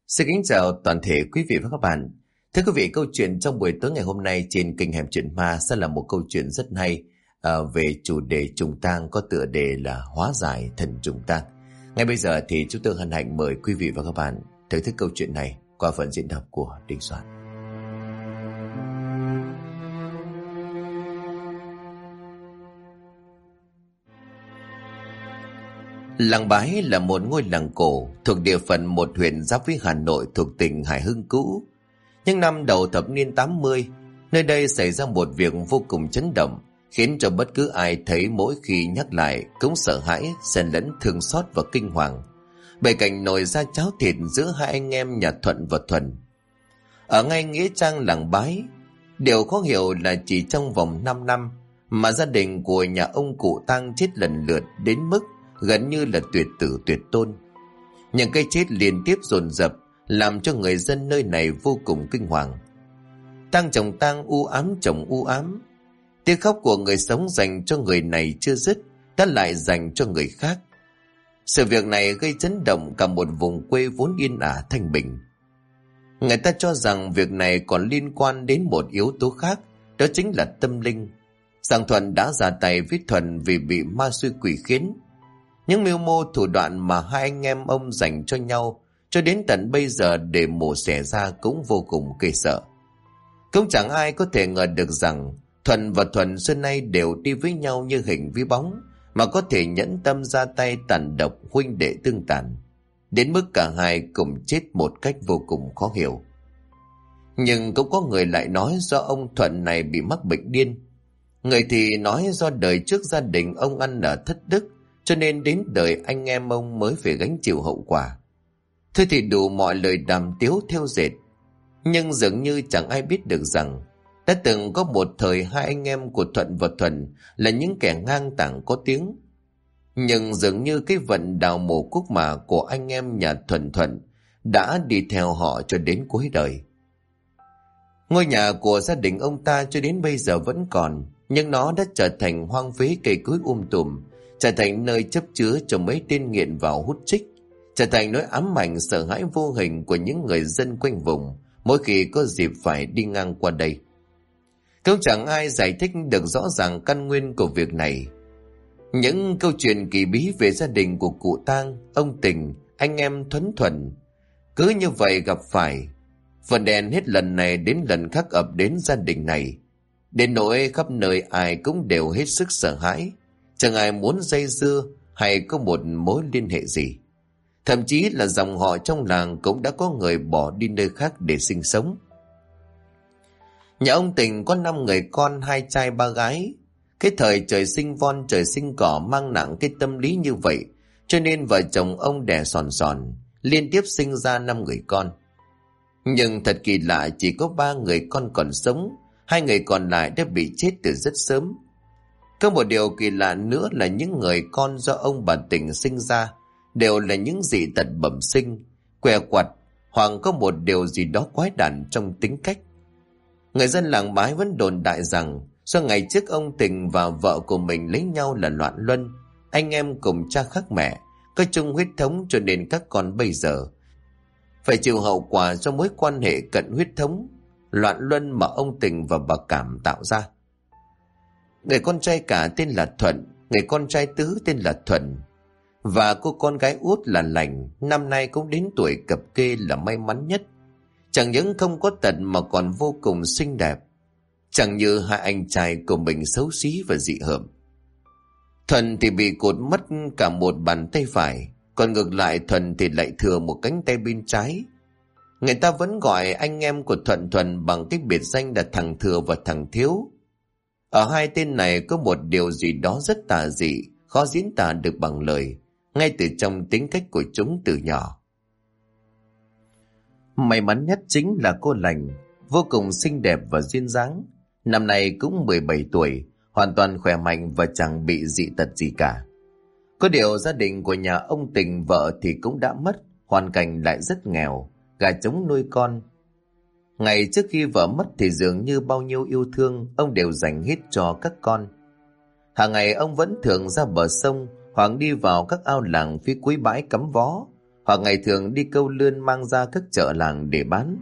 Xin kính chào toàn thể quý vị và các bạn. Thưa quý vị, câu chuyện trong buổi tối ngày hôm nay trên kênh Hẻm Chuyện Ma sẽ là một câu chuyện rất hay về chủ đề trùng tang có tựa đề là hóa giải thần trùng tang. Ngay bây giờ thì chúng tôi hân hạnh mời quý vị và các bạn thưởng thức câu chuyện này qua phần diễn đọc của Đình Soạn. Làng Bái là một ngôi làng cổ thuộc địa phận một huyện giáp với Hà Nội thuộc tỉnh Hải Hưng cũ. Những năm đầu thập niên 80, nơi đây xảy ra một việc vô cùng chấn động, khiến cho bất cứ ai thấy mỗi khi nhắc lại cũng sợ hãi, xen lẫn thương xót và kinh hoàng. Bởi cảnh nồi ra cháo thịt giữa hai anh em nhà Thuận và Thuần. Ở ngay nghĩa trang làng Bái, điều khó hiểu là chỉ trong vòng 5 năm mà gia đình của nhà ông cụ Tang chết lần lượt đến mức gần như là tuyệt tử tuyệt tôn. Những cái chết liên tiếp dồn dập làm cho người dân nơi này vô cùng kinh hoàng. Tang chồng tang, u ám chồng u ám. Tiếng khóc của người sống dành cho người này chưa dứt đã lại dành cho người khác. Sự việc này gây chấn động cả một vùng quê vốn yên ả thanh bình. Người ta cho rằng việc này còn liên quan đến một yếu tố khác, đó chính là tâm linh. Rằng Thuận đã ra tay với Thuần vì bị ma xui quỷ khiến. Những mưu mô thủ đoạn mà hai anh em ông dành cho nhau cho đến tận bây giờ để mổ xẻ ra cũng vô cùng ghê sợ. Cũng chẳng ai có thể ngờ được rằng Thuần và Thuần xưa nay đều đi với nhau như hình với bóng, mà có thể nhẫn tâm ra tay tàn độc huynh đệ tương tàn, đến mức cả hai cùng chết một cách vô cùng khó hiểu. Nhưng cũng có người lại nói do ông Thuận này bị mắc bệnh điên. Người thì nói do đời trước gia đình ông ăn ở thất đức, cho nên đến đời anh em ông mới phải gánh chịu hậu quả. Thôi thì đủ mọi lời đàm tiếu theo dệt. Nhưng dường như chẳng ai biết được rằng đã từng có một thời hai anh em của Thuận và Thuần là những kẻ ngang tàng có tiếng. Nhưng dường như cái vận đào mồ cúc mả của anh em nhà Thuận đã đi theo họ cho đến cuối đời. Ngôi nhà của gia đình ông ta cho đến bây giờ vẫn còn, nhưng nó đã trở thành hoang phế cây cối tùm, trở thành nơi chấp chứa cho mấy tên nghiện vào hút chích, trở thành nỗi ám ảnh sợ hãi vô hình của những người dân quanh vùng mỗi khi có dịp phải đi ngang qua đây. Cũng chẳng ai giải thích được rõ ràng căn nguyên của việc này. Những câu chuyện kỳ bí về gia đình của cụ Tang, ông Tình, anh em Thuần cứ như vậy gặp phải, phần đèn hết lần này đến lần khác ập đến gia đình này, đến nỗi khắp nơi ai cũng đều hết sức sợ hãi, chẳng ai muốn dây dưa hay có một mối liên hệ gì. Thậm chí là dòng họ trong làng cũng đã có người bỏ đi nơi khác để sinh sống. Nhà ông Tình có 5 người con, 2 trai 3 gái. Cái thời trời sinh von trời sinh cỏ mang nặng cái tâm lý như vậy, cho nên vợ chồng ông đẻ sòn liên tiếp sinh ra 5 người con. Nhưng thật kỳ lạ, chỉ có 3 người con còn sống, 2 người còn lại đã bị chết từ rất sớm. Có một điều kỳ lạ nữa là những người con do ông bà Tình sinh ra đều là những dị tật bẩm sinh, què quặt hoặc có một điều gì đó quái đản trong tính cách. Người dân làng Bái vẫn đồn đại rằng do ngày trước ông Tình và vợ của mình lấy nhau là loạn luân, anh em cùng cha khác mẹ, có chung huyết thống, cho nên các con bây giờ phải chịu hậu quả do mối quan hệ cận huyết thống loạn luân mà ông Tình và bà Cảm tạo ra. Người con trai cả tên là Thuận, người con trai tứ tên là Thuần, và cô con gái út là Lành, năm nay cũng đến tuổi cập kê là may mắn nhất. Chẳng những không có tật mà còn vô cùng xinh đẹp, chẳng như hai anh trai của mình xấu xí và dị hợm. Thuần thì bị cụt mất cả một bàn tay phải, còn ngược lại Thuần thì lại thừa một cánh tay bên trái. Người ta vẫn gọi anh em của Thuần bằng cái biệt danh là thằng Thừa và thằng Thiếu. Ở hai tên này có một điều gì đó rất tà dị, khó diễn tả được bằng lời, ngay từ trong tính cách của chúng từ nhỏ. May mắn nhất chính là cô Lành, vô cùng xinh đẹp và duyên dáng. Năm nay cũng 17 tuổi, hoàn toàn khỏe mạnh và chẳng bị dị tật gì cả. Có điều gia đình của nhà ông Tình vợ thì cũng đã mất, hoàn cảnh lại rất nghèo, gà trống nuôi con. Ngày trước khi vợ mất thì dường như bao nhiêu yêu thương ông đều dành hết cho các con. Hàng ngày ông vẫn thường ra bờ sông hoặc đi vào các ao làng phía cuối bãi cắm vó, hoặc ngày thường đi câu lươn mang ra các chợ làng để bán.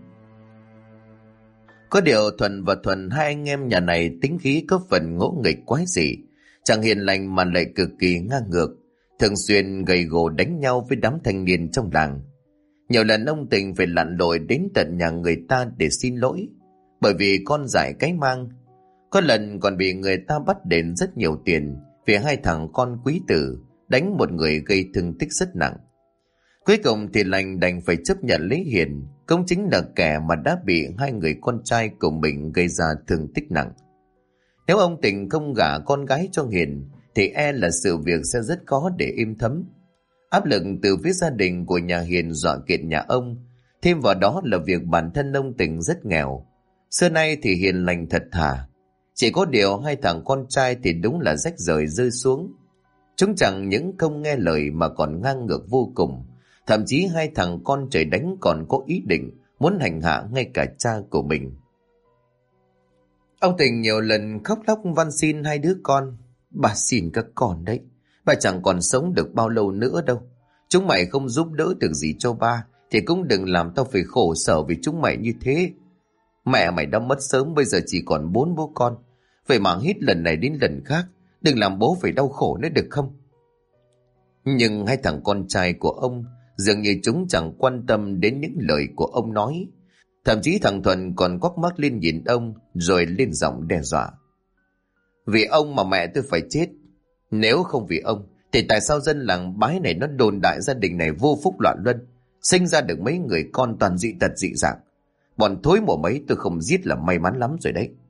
Có điều Thuần và Thuần, hai anh em nhà này tính khí có phần ngỗ nghịch quái dị, chẳng hiền lành mà lại cực kỳ ngang ngược, thường xuyên gầy gò đánh nhau với đám thanh niên trong làng. Nhiều lần ông Tình phải lặn lội đến tận nhà người ta để xin lỗi, bởi vì con dại cái mang. Có lần còn bị người ta bắt đền rất nhiều tiền vì hai thằng con quý tử đánh một người gây thương tích rất nặng. Cuối cùng thì lành đành phải chấp nhận lấy Hiền, cũng chính là kẻ mà đã bị hai người con trai của mình gây ra thương tích nặng. Nếu ông Tình không gả con gái cho Hiền thì e là sự việc sẽ rất khó để êm thấm. Áp lực từ phía gia đình của nhà Hiền dọa kiện nhà ông, thêm vào đó là việc bản thân ông Tình rất nghèo. Xưa nay thì hiền lành thật thà, chỉ có điều hai thằng con trai thì đúng là rách rời rơi xuống. Chúng chẳng những không nghe lời mà còn ngang ngược vô cùng. Thậm chí hai thằng con trời đánh còn có ý định muốn hành hạ ngay cả cha của mình. Ông Tình nhiều lần khóc lóc van xin hai đứa con. Bà xin các con đấy, bà chẳng còn sống được bao lâu nữa đâu. Chúng mày không giúp đỡ được gì cho ba thì cũng đừng làm tao phải khổ sở vì chúng mày như thế. Mẹ mày đã mất sớm, bây giờ chỉ còn 4 bố con. Vậy mà hết lần này đến lần khác, đừng làm bố phải đau khổ nữa được không? Nhưng hai thằng con trai của ông dường như chúng chẳng quan tâm đến những lời của ông nói. Thậm chí thằng Thuần còn quắc mắt lên nhìn ông rồi lên giọng đe dọa. Vì ông mà mẹ tôi phải chết. Nếu không vì ông thì tại sao dân làng Bái này nó đồn đại gia đình này vô phúc loạn luân, sinh ra được mấy người con toàn dị tật dị dạng. Bọn thối mổ mấy tôi không giết là may mắn lắm rồi đấy.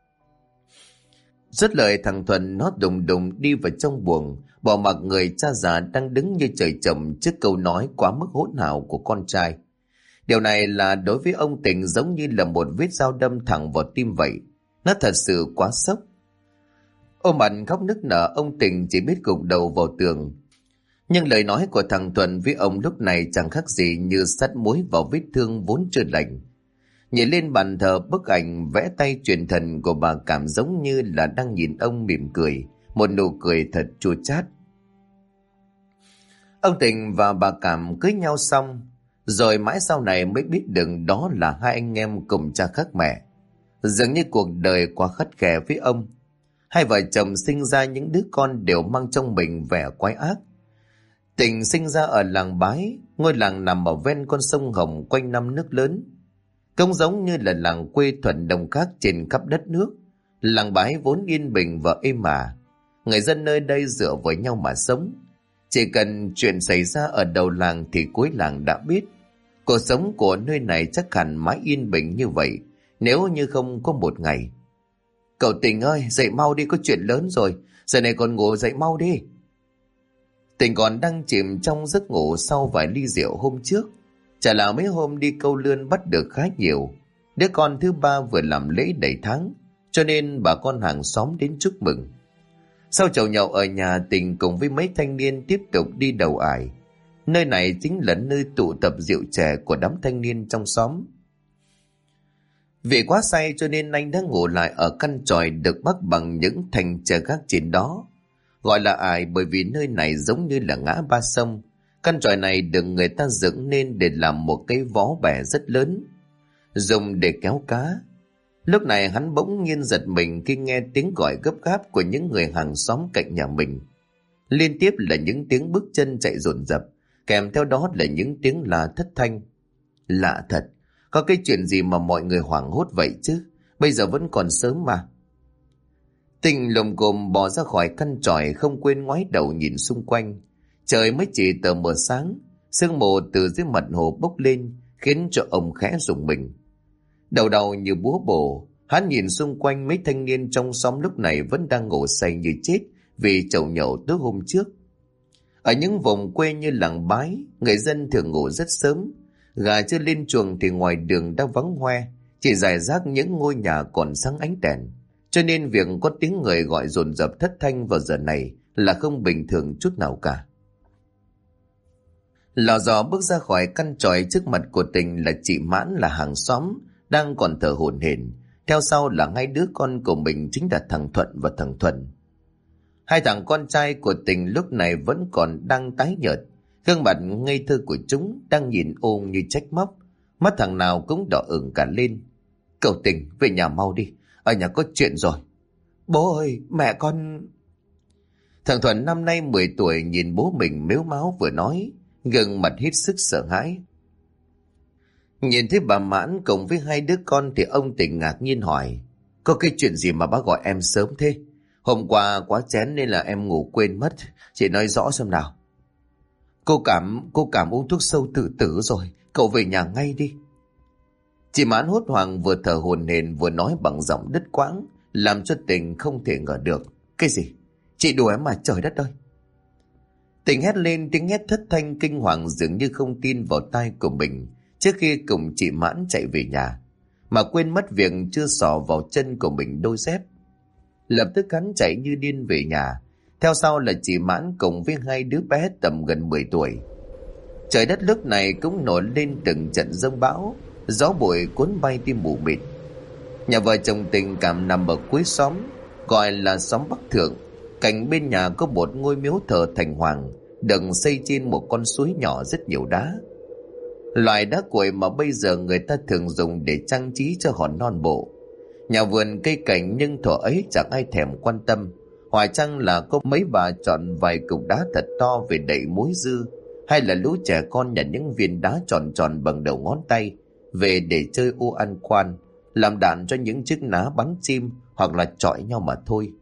Dứt lời thằng Thuần nó đùng đùng đi vào trong buồng, bỏ mặc người cha già đang đứng như trời trồng trước câu nói quá mức hỗn hào của con trai. Điều này là đối với ông Tình giống như là một vết dao đâm thẳng vào tim vậy. Nó thật sự quá sốc. Ôm mặt khóc nức nở, ông Tình chỉ biết gục đầu vào tường. Nhưng lời nói của thằng Thuần với ông lúc này chẳng khác gì như sắt muối vào vết thương vốn chưa lành. Nhìn lên bàn thờ bức ảnh vẽ tay truyền thần của bà Cảm giống như là đang nhìn ông mỉm cười, một nụ cười thật chua chát. Ông Tình và bà Cảm cưới nhau xong, rồi mãi sau này mới biết được đó là hai anh em cùng cha khác mẹ. Dường như cuộc đời quá khắt khe với ông. Hai vợ chồng sinh ra những đứa con đều mang trong mình vẻ quái ác. Tình sinh ra ở làng Bái, ngôi làng nằm ở ven con sông Hồng quanh năm nước lớn. Cũng giống như là làng quê thuần đồng khác trên khắp đất nước, làng Bái vốn yên bình và êm ả. Người dân nơi đây dựa với nhau mà sống. Chỉ cần chuyện xảy ra ở đầu làng thì cuối làng đã biết. Cuộc sống của nơi này chắc hẳn mãi yên bình như vậy nếu như không có một ngày. Cậu Tình ơi, dậy mau đi, có chuyện lớn rồi. Giờ này còn ngủ, dậy mau đi. Tình còn đang chìm trong giấc ngủ sau vài ly rượu hôm trước. Chả là mấy hôm đi câu lươn bắt được khá nhiều. Đứa con thứ ba vừa làm lễ đầy tháng, cho nên bà con hàng xóm đến chúc mừng. Sau chầu nhậu ở nhà, Tình cùng với mấy thanh niên tiếp tục đi đầu ải. Nơi này chính là nơi tụ tập rượu chè của đám thanh niên trong xóm. Vì quá say cho nên anh đã ngủ lại ở căn chòi được bắc bằng những thành chè gác trên đó. Gọi là ải bởi vì nơi này giống như là ngã ba sông. Căn chòi này được người ta dựng nên để làm một cái vó bè rất lớn, dùng để kéo cá. Lúc này hắn bỗng nhiên giật mình khi nghe tiếng gọi gấp gáp của những người hàng xóm cạnh nhà mình. Liên tiếp là những tiếng bước chân chạy dồn dập, kèm theo đó là những tiếng la thất thanh. Lạ thật, có cái chuyện gì mà mọi người hoảng hốt vậy chứ? Bây giờ vẫn còn sớm mà. Tình lồm cồm bò ra khỏi căn chòi, không quên ngoái đầu nhìn xung quanh. Trời mới chỉ tờ mờ sáng, sương mù từ dưới mặt hồ bốc lên khiến cho ông khẽ rùng mình. Đầu như búa bổ, hắn nhìn xung quanh mấy thanh niên trong xóm lúc này vẫn đang ngủ say như chết vì chầu nhậu tối hôm trước. Ở những vùng quê như làng Bái, người dân thường ngủ rất sớm. Gà chưa lên chuồng thì ngoài đường đã vắng hoe, chỉ rải rác những ngôi nhà còn sáng ánh đèn. Cho nên việc có tiếng người gọi dồn dập thất thanh vào giờ này là không bình thường chút nào cả. Lò dò bước ra khỏi căn chòi, trước mặt của Tình là chị Mãn, là hàng xóm đang còn thở hổn hển. Theo sau là hai đứa con của mình, chính là thằng Thuận và thằng Thuần. Hai thằng con trai của Tình lúc này vẫn còn đang tái nhợt Gương mặt ngây thơ của chúng đang nhìn ôm như trách móc, mắt thằng nào cũng đỏ ửng cả lên. Cậu Tình, về nhà mau đi, ở nhà có chuyện rồi. Bố ơi, mẹ con... Thằng Thuận năm nay 10 tuổi nhìn bố mình mếu máo vừa nói, gương mặt hết sức sợ hãi. Nhìn thấy bà Mãn cùng với hai đứa con thì ông Tình ngạc nhiên hỏi, có cái chuyện gì mà bác gọi em sớm thế? Hôm qua quá chén nên là em ngủ quên mất, chị nói rõ xem nào. Cô cảm uống thuốc sâu tự tử rồi, cậu về nhà ngay đi. Chị Mãn hốt hoảng vừa thở hổn hển vừa nói bằng giọng đứt quãng, làm cho Tình không thể ngờ được. Cái gì? Chị đùa em mà, trời đất ơi! Tình hét lên tiếng hét thất thanh kinh hoàng dường như không tin vào tai của mình trước khi cùng chị Mãn chạy về nhà, mà quên mất việc chưa xỏ vào chân của mình đôi dép. Lập tức hắn chạy như điên về nhà, theo sau là chị Mãn cùng với hai đứa bé tầm gần 10 tuổi. Trời đất lúc này cũng nổi lên từng trận giông bão, gió bụi cuốn bay đi mù mịt. Nhà vợ chồng Tình cảm nằm ở cuối xóm, gọi là xóm Bắc Thượng. Cạnh bên nhà có một ngôi miếu thờ Thành Hoàng, được xây trên một con suối nhỏ rất nhiều đá. Loại đá cuội mà bây giờ người ta thường dùng để trang trí cho hòn non bộ. Nhà vườn cây cảnh nhưng thuở ấy chẳng ai thèm quan tâm. Hoài chăng là có mấy bà chọn vài cục đá thật to về đậy muối dư, hay là lũ trẻ con nhặt những viên đá tròn tròn bằng đầu ngón tay về để chơi ô ăn quan, làm đạn cho những chiếc ná bắn chim hoặc là chọi nhau mà thôi.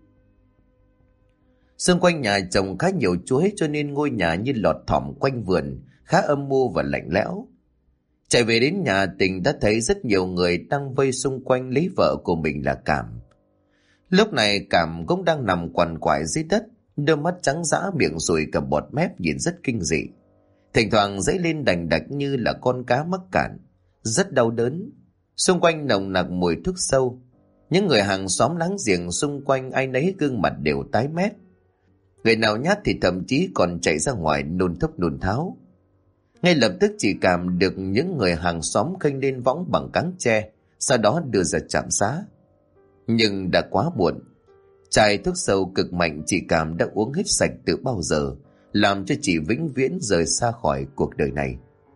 Xung quanh nhà trồng khá nhiều chuối cho nên ngôi nhà như lọt thỏm quanh vườn, khá âm mưu và lạnh lẽo. Chạy về đến nhà, Tình đã thấy rất nhiều người đang vây xung quanh lấy vợ của mình là Cảm. Lúc này Cảm cũng đang nằm quằn quại dưới đất, đôi mắt trắng dã, miệng sùi cả bọt mép, nhìn rất kinh dị. Thỉnh thoảng dãy lên đành đạch như là con cá mắc cạn, rất đau đớn. Xung quanh nồng nặc mùi thuốc sâu. Những người hàng xóm láng giềng xung quanh ai nấy gương mặt đều tái mét. Người nào nhát thì thậm chí còn chạy ra ngoài nôn thốc nôn tháo. Ngay lập tức chị Cảm được những người hàng xóm khênh lên võng bằng cáng tre, sau đó đưa ra trạm xá. Nhưng đã quá muộn. Chai thuốc sâu cực mạnh chị Cảm đã uống hết sạch từ bao giờ, làm cho chị vĩnh viễn rời xa khỏi cuộc đời này.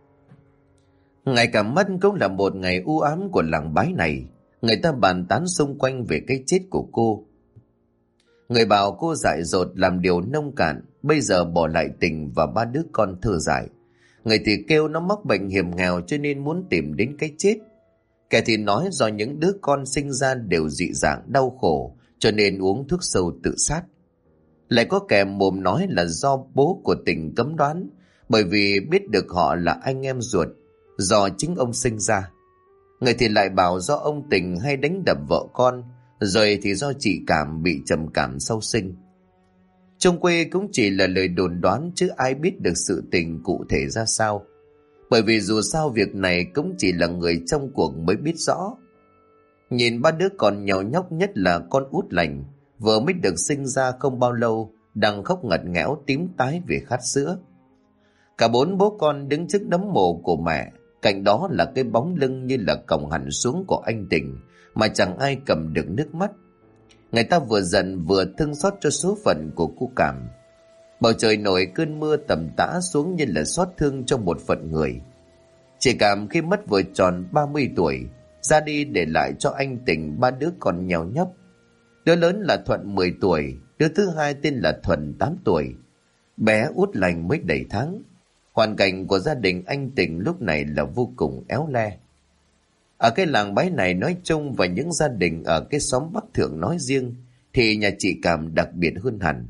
Ngày Cảm mất cũng là một ngày u ám của làng Bái này. Người ta bàn tán xung quanh về cái chết của cô. Người bảo cô dại dột làm điều nông cạn, bây giờ bỏ lại Tình và ba đứa con thơ dại. Người thì kêu nó mắc bệnh hiểm nghèo cho nên muốn tìm đến cái chết. Kẻ thì nói do những đứa con sinh ra đều dị dạng đau khổ cho nên uống thuốc sâu tự sát. Lại có kẻ mồm nói là do bố của Tình cấm đoán, bởi vì biết được họ là anh em ruột, do chính ông sinh ra. Người thì lại bảo do ông Tình hay đánh đập vợ con, rồi thì do chị Cảm bị trầm cảm sau sinh. Trong quê cũng chỉ là lời đồn đoán chứ ai biết được sự tình cụ thể ra sao. Bởi vì dù sao việc này cũng chỉ là người trong cuộc mới biết rõ. Nhìn ba đứa con nhỏ nhóc, nhất là con út Lành, vừa mới được sinh ra không bao lâu, đang khóc ngặt nghẽo tím tái vì khát sữa. Cả bốn bố con đứng trước nấm mồ của mẹ, cạnh đó là cái bóng lưng như là còng hẳn xuống của anh Tình, mà chẳng ai cầm được nước mắt. Người ta vừa giận vừa thương xót cho số phận của cô Cảm. Bầu trời nổi cơn mưa tầm tã xuống như là xót thương cho một phận người. Chị Cảm khi mất vừa tròn 30 tuổi, ra đi để lại cho anh Tình ba đứa con nheo nhóc. Đứa lớn là Thuận 10 tuổi, đứa thứ hai tên là Thuần 8 tuổi. Bé út Lành mới đầy tháng. Hoàn cảnh của gia đình anh Tình lúc này là vô cùng éo le. Ở cái làng Bái này nói chung và những gia đình ở cái xóm Bắc Thượng nói riêng thì nhà chị Cảm đặc biệt hơn hẳn.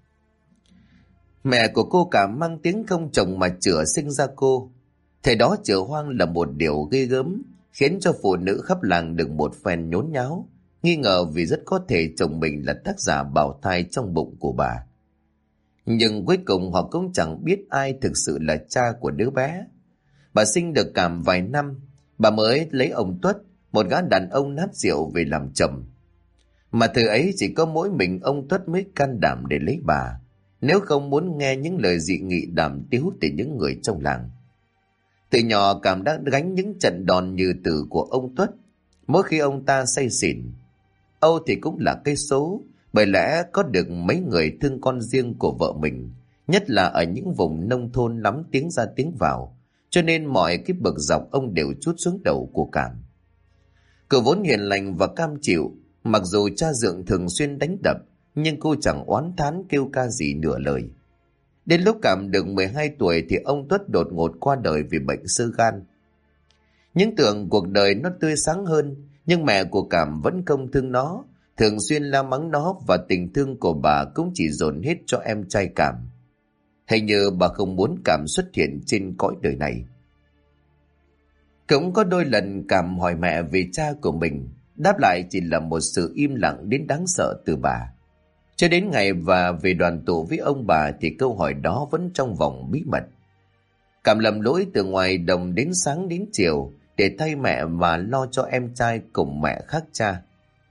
Mẹ của cô Cảm mang tiếng không chồng mà chửa sinh ra cô. Thời đó chửa hoang là một điều ghê gớm, khiến cho phụ nữ khắp làng được một phen nhốn nháo, nghi ngờ vì rất có thể chồng mình là tác giả bào thai trong bụng của bà. Nhưng cuối cùng họ cũng chẳng biết ai thực sự là cha của đứa bé. Bà sinh được Cảm vài năm, bà mới lấy ông Tuất, một gã đàn ông nát rượu, về làm chồng. Mà từ ấy chỉ có mỗi mình ông Tuất mới can đảm để lấy bà, nếu không muốn nghe những lời dị nghị đàm tiếu từ những người trong làng. Từ nhỏ Cảm đã gánh những trận đòn như tử của ông Tuất. Mỗi khi ông ta say xỉn, Âu thì cũng là cây số, bởi lẽ có được mấy người thương con riêng của vợ mình, nhất là ở những vùng nông thôn lắm tiếng ra tiếng vào, cho nên mọi cái bực dọc ông đều trút xuống đầu của Cảm. Cậu vốn hiền lành và cam chịu, mặc dù cha dượng thường xuyên đánh đập, nhưng cô chẳng oán thán kêu ca gì nửa lời. Đến lúc Cảm được 12 tuổi thì ông Tuất đột ngột qua đời vì bệnh xơ gan. Những tưởng cuộc đời nó tươi sáng hơn, nhưng mẹ của Cảm vẫn không thương nó, thường xuyên la mắng nó, và tình thương của bà cũng chỉ dồn hết cho em trai Cảm. Hình như bà không muốn Cảm xuất hiện trên cõi đời này. Cũng có đôi lần Cảm hỏi mẹ về cha của mình, đáp lại chỉ là một sự im lặng đến đáng sợ từ bà. Cho đến ngày và về đoàn tụ với ông bà thì câu hỏi đó vẫn trong vòng bí mật. Cảm lầm lỗi từ ngoài đồng đến sáng đến chiều để thay mẹ và lo cho em trai cùng mẹ khác cha.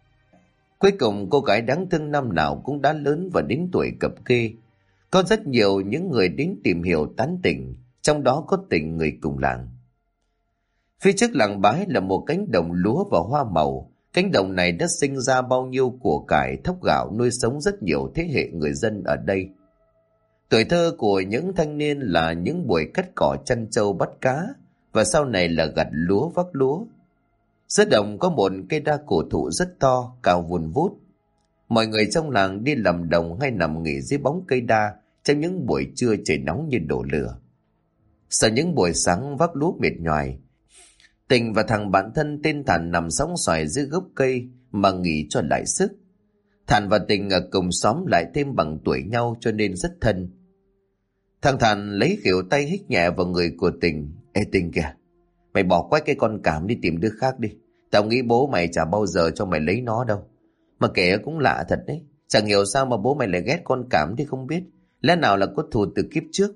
Cuối cùng cô gái đáng thương năm nào cũng đã lớn và đến tuổi cập kê. Có rất nhiều những người đến tìm hiểu tán tỉnh, trong đó có Tình người cùng làng. Phía trước làng Bái là một cánh đồng lúa và hoa màu. Cánh đồng này đã sinh ra bao nhiêu của cải thóc gạo nuôi sống rất nhiều thế hệ người dân ở đây. Tuổi thơ của những thanh niên là những buổi cắt cỏ chăn trâu bắt cá, và sau này là gặt lúa vác lúa. Giữa đồng có một cây đa cổ thụ rất to, cao vun vút. Mọi người trong làng đi làm đồng hay nằm nghỉ dưới bóng cây đa trong những buổi trưa trời nóng như đổ lửa. Sau những buổi sáng vác lúa mệt nhoài, Tình và thằng bạn thân tên Thản nằm sóng xoài dưới gốc cây mà nghỉ cho lại sức. Thản và Tình ở cùng xóm lại thêm bằng tuổi nhau cho nên rất thân. Thằng Thản lấy khỉu tay hít nhẹ vào người của Tình. Ê Tình kìa, mày bỏ quách cái con Cảm đi tìm đứa khác đi. Tao nghĩ bố mày chả bao giờ cho mày lấy nó đâu. Mà kể cũng lạ thật đấy, chẳng hiểu sao mà bố mày lại ghét con Cảm thì không biết. Lẽ nào là có thù từ kiếp trước.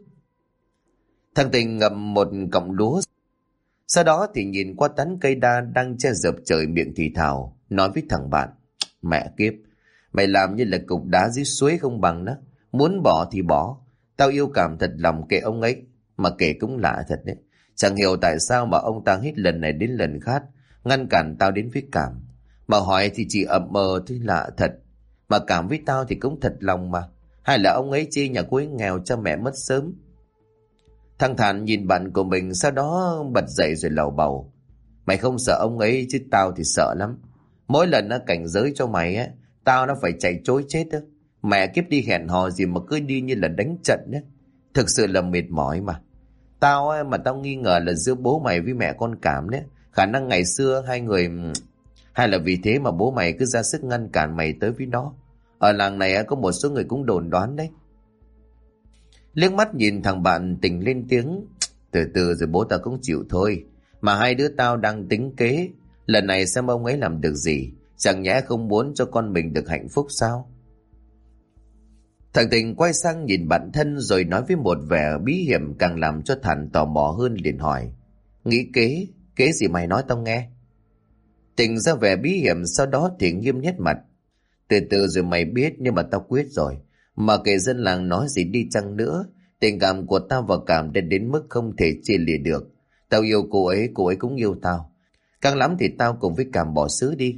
Thằng Tình ngậm một cọng lúa, sau đó thì nhìn qua tán cây đa đang che dập trời, miệng thì thào, nói với thằng bạn. Mẹ kiếp, mày làm như là cục đá dưới suối không bằng đó. Muốn bỏ thì bỏ. Tao yêu Cảm thật lòng kệ ông ấy. Mà kể cũng lạ thật đấy, chẳng hiểu tại sao mà ông ta hết lần này đến lần khác ngăn cản tao đến với Cảm. Mà hỏi thì chỉ ậm mờ thôi, lạ thật. Mà Cảm với tao thì cũng thật lòng mà. Hay là ông ấy chê nhà cô ấy nghèo cho mẹ mất sớm. Thằng Thản nhìn bạn của mình, sau đó bật dậy rồi lầu bầu. Mày không sợ ông ấy chứ tao thì sợ lắm. Mỗi lần nó cảnh giới cho mày á, tao nó phải chạy trối chết á. Mẹ kiếp đi hẹn hò gì mà cứ đi như là đánh trận á. Thực sự là mệt mỏi mà. Tao á, mà tao nghi ngờ là giữa bố mày với mẹ con Cảm đấy. Khả năng ngày xưa hai người... Hay là vì thế mà bố mày cứ ra sức ngăn cản mày tới với nó. Ở làng này á, có một số người cũng đồn đoán đấy. Liếc mắt nhìn thằng bạn, Tình lên tiếng. Từ từ rồi bố tao cũng chịu thôi. Mà hai đứa tao đang tính kế. Lần này xem ông ấy làm được gì. Chẳng nhẽ không muốn cho con mình được hạnh phúc sao? Thằng Tình quay sang nhìn bạn thân rồi nói với một vẻ bí hiểm càng làm cho Thản tò mò hơn, liền hỏi. Nghĩ kế? Kế gì mày nói tao nghe? Tình ra vẻ bí hiểm, sau đó thì nghiêm nhất mặt. Từ từ rồi mày biết, nhưng mà tao quyết rồi. Mà kể dân làng nói gì đi chăng nữa, tình cảm của tao và Cảm đã đến mức không thể chia lìa được. Tao yêu cô ấy cũng yêu tao. Càng lắm thì tao cùng với Cảm bỏ xứ đi.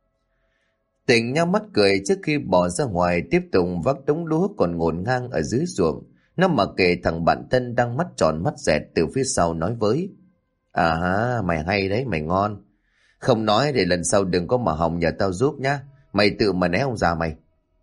Tình nhắm mắt cười trước khi bỏ ra ngoài, tiếp tục vác đống lúa còn ngổn ngang ở dưới ruộng. Nó mặc kệ thằng bạn thân đang mắt tròn mắt dẹt từ phía sau nói với. À ha, mày hay đấy, mày ngon. Không nói để lần sau đừng có mà hòng nhờ tao giúp nhá. Mày tự mà né ông già mày.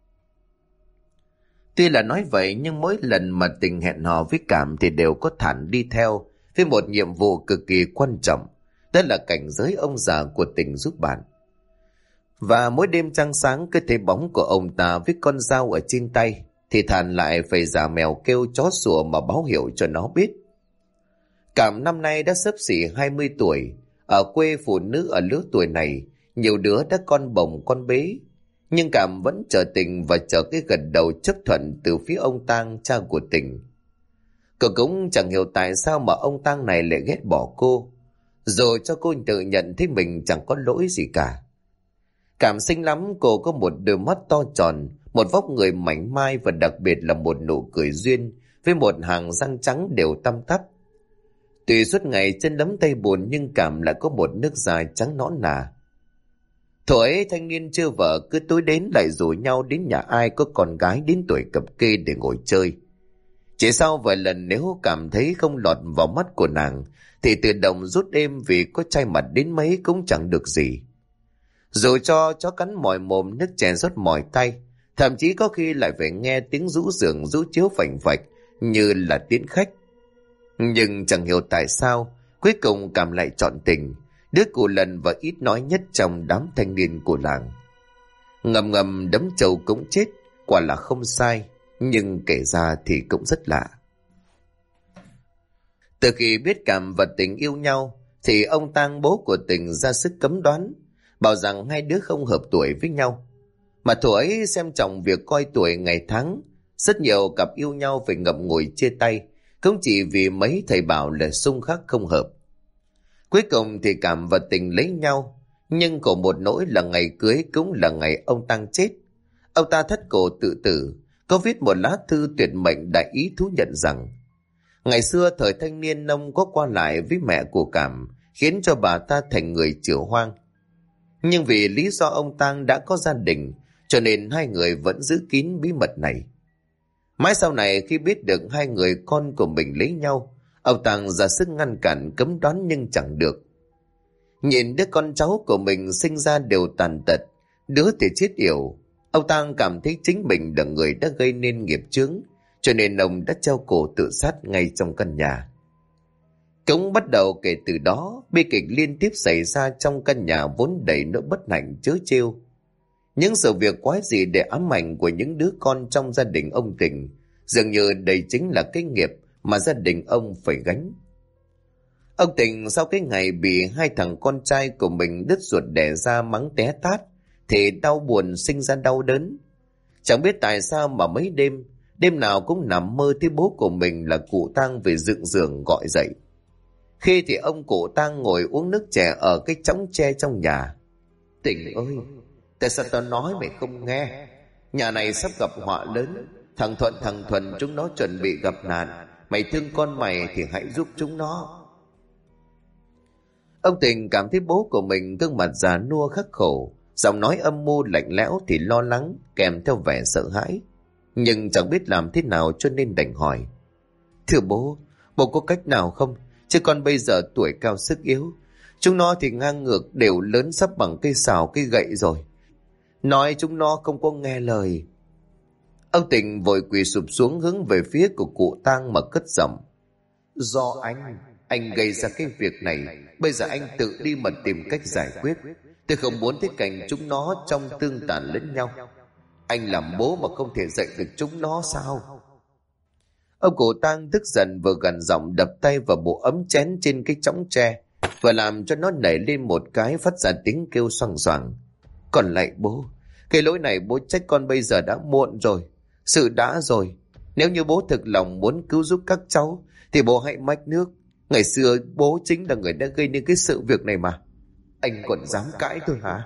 Tuy là nói vậy nhưng mỗi lần mà Tình hẹn hò với Cảm thì đều có Thản đi theo với một nhiệm vụ cực kỳ quan trọng. Đó là cảnh giới ông già của Tình giúp bạn. Và mỗi đêm trăng sáng cứ thấy bóng của ông ta với con dao ở trên tay thì Thản lại phải giả mèo kêu chó sủa mà báo hiệu cho nó biết. Cảm năm nay đã xấp xỉ 20 tuổi. Ở quê phụ nữ ở lứa tuổi này, nhiều đứa đã con bồng con bế. Nhưng Cảm vẫn chờ Tình và chờ cái gật đầu chấp thuận từ phía ông Tang, cha của Tình. Cậu cũng chẳng hiểu tại sao mà ông Tang này lại ghét bỏ cô, rồi cho cô tự nhận thấy mình chẳng có lỗi gì cả. Cảm xinh lắm, cô có một đôi mắt to tròn, một vóc người mảnh mai và đặc biệt là một nụ cười duyên với một hàng răng trắng đều tăm tắp. Tuy suốt ngày chân lấm tay bùn nhưng Cảm lại có một nước da trắng nõn nà. Thuở ấy thanh niên chưa vợ cứ tối đến lại rủ nhau đến nhà ai có con gái đến tuổi cập kê để ngồi chơi. Chỉ sau vài lần nếu cảm thấy không lọt vào mắt của nàng thì tự động rút êm, vì có chai mặt đến mấy cũng chẳng được gì. Dù cho chó cắn mỏi mồm, nước chè rót mỏi tay, thậm chí có khi lại phải nghe tiếng rũ giường rũ chiếu phành phạch như là tiễn khách. Nhưng chẳng hiểu tại sao cuối cùng Cảm lại chọn Tình, đứa cù lần và ít nói nhất trong đám thanh niên của làng. Ngầm ngầm đấm trầu cũng chết, quả là không sai, nhưng kể ra thì cũng rất lạ. Từ khi biết Cảm và Tình yêu nhau thì ông Tang, bố của Tình, ra sức cấm đoán, bảo rằng hai đứa không hợp tuổi với nhau. Mà thuở ấy xem trọng việc coi tuổi ngày tháng, rất nhiều cặp yêu nhau phải ngậm ngùi chia tay, cũng chỉ vì mấy thầy bảo là xung khắc không hợp. Cuối cùng thì Cảm và Tình lấy nhau, nhưng khổ một nỗi là ngày cưới cũng là ngày ông Tang chết. Ông ta thắt cổ tự tử, có viết một lá thư tuyệt mệnh đại ý thú nhận rằng ngày xưa thời thanh niên ông có qua lại với mẹ của Cảm, khiến cho bà ta thành người chửa hoang. Nhưng vì lý do ông Tang đã có gia đình, cho nên hai người vẫn giữ kín bí mật này. Mãi sau này khi biết được hai người con của mình lấy nhau, ông Tang ra sức ngăn cản cấm đoán nhưng chẳng được. Nhìn đứa con cháu của mình sinh ra đều tàn tật, đứa thì chết yểu, ông Tang cảm thấy chính mình là người đã gây nên nghiệp chướng, cho nên ông đã treo cổ tự sát ngay trong căn nhà. Cũng bắt đầu kể từ đó, bi kịch liên tiếp xảy ra trong căn nhà vốn đầy nỗi bất hạnh trớ trêu. Những sự việc quái dị để ám ảnh của những đứa con trong gia đình ông Tình, dường như đây chính là cái nghiệp mà gia đình ông phải gánh. Ông Tình sau cái ngày bị hai thằng con trai của mình đứt ruột đẻ ra mắng té tát thì đau buồn sinh ra đau đớn. Chẳng biết tại sao mà mấy đêm nào cũng nằm mơ thấy bố của mình là cụ Tang về dựng giường gọi dậy. Khi thì ông cụ Tang ngồi uống nước chè ở cái chõng tre trong nhà. Tình ơi, tại sao tao nói mày không nghe? Nhà này sắp gặp họa lớn, thằng Thuận thằng Thuần chúng nó chuẩn bị gặp nạn. Mày thương con mày thì hãy giúp chúng nó. Ông Tình cảm thấy bố của mình gương mặt già nua khắc khổ, giọng nói âm mưu lạnh lẽo thì lo lắng kèm theo vẻ sợ hãi, nhưng chẳng biết làm thế nào cho nên đành hỏi: Thưa bố có cách nào không? Chứ con bây giờ tuổi cao sức yếu, chúng nó thì ngang ngược đều lớn sắp bằng cây sào cây gậy rồi. Nói chúng nó không có nghe lời. Ông Tình vội quỳ sụp xuống hướng về phía của cụ Tang mà cất giọng: Do anh gây ra cái việc này, bây giờ anh tự đi mà tìm cách giải quyết. Tôi không muốn thấy cảnh chúng nó trong tương tàn lẫn nhau. Anh làm bố mà không thể dạy được chúng nó sao? Ông cụ Tang tức giận, vừa gằn giọng đập tay vào bộ ấm chén trên cái chõng tre, và làm cho nó nảy lên một cái phát ra tiếng kêu xoằng xoàng. Còn lại bố, cái lỗi này bố trách con bây giờ đã muộn rồi. Sự đã rồi. Nếu như bố thực lòng muốn cứu giúp các cháu thì bố hãy mách nước. Ngày xưa bố chính là người đã gây nên cái sự việc này mà. Anh còn dám cãi tôi hả?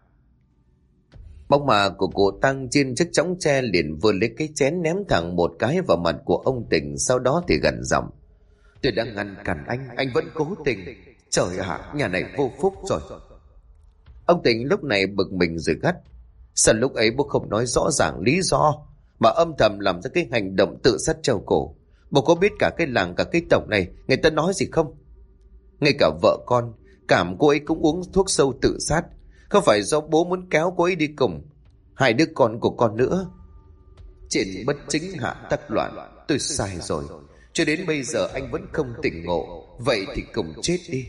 Bóng mà của cụ Tăng trên chiếc chõng tre liền vừa lấy cái chén ném thẳng một cái vào mặt của ông Tình, sau đó thì gằn giọng: Tôi đã ngăn cản anh vẫn cố tình. Trời ạ, nhà này vô phúc rồi. Ông Tình lúc này bực mình rồi gắt: Sao lúc ấy bố không nói rõ ràng lý do mà âm thầm làm ra cái hành động tự sát treo cổ? Bố có biết cả cái làng cả cái tổng này người ta nói gì không? Ngay cả vợ con Cảm cô ấy cũng uống thuốc sâu tự sát. Không phải do bố muốn kéo cô ấy đi cùng. Hai đứa con của con nữa. Trên bất chính hạ tắc loạn. Tôi sai rồi. Cho đến bây giờ anh vẫn không tỉnh ngộ. Vậy thì cùng chết đi.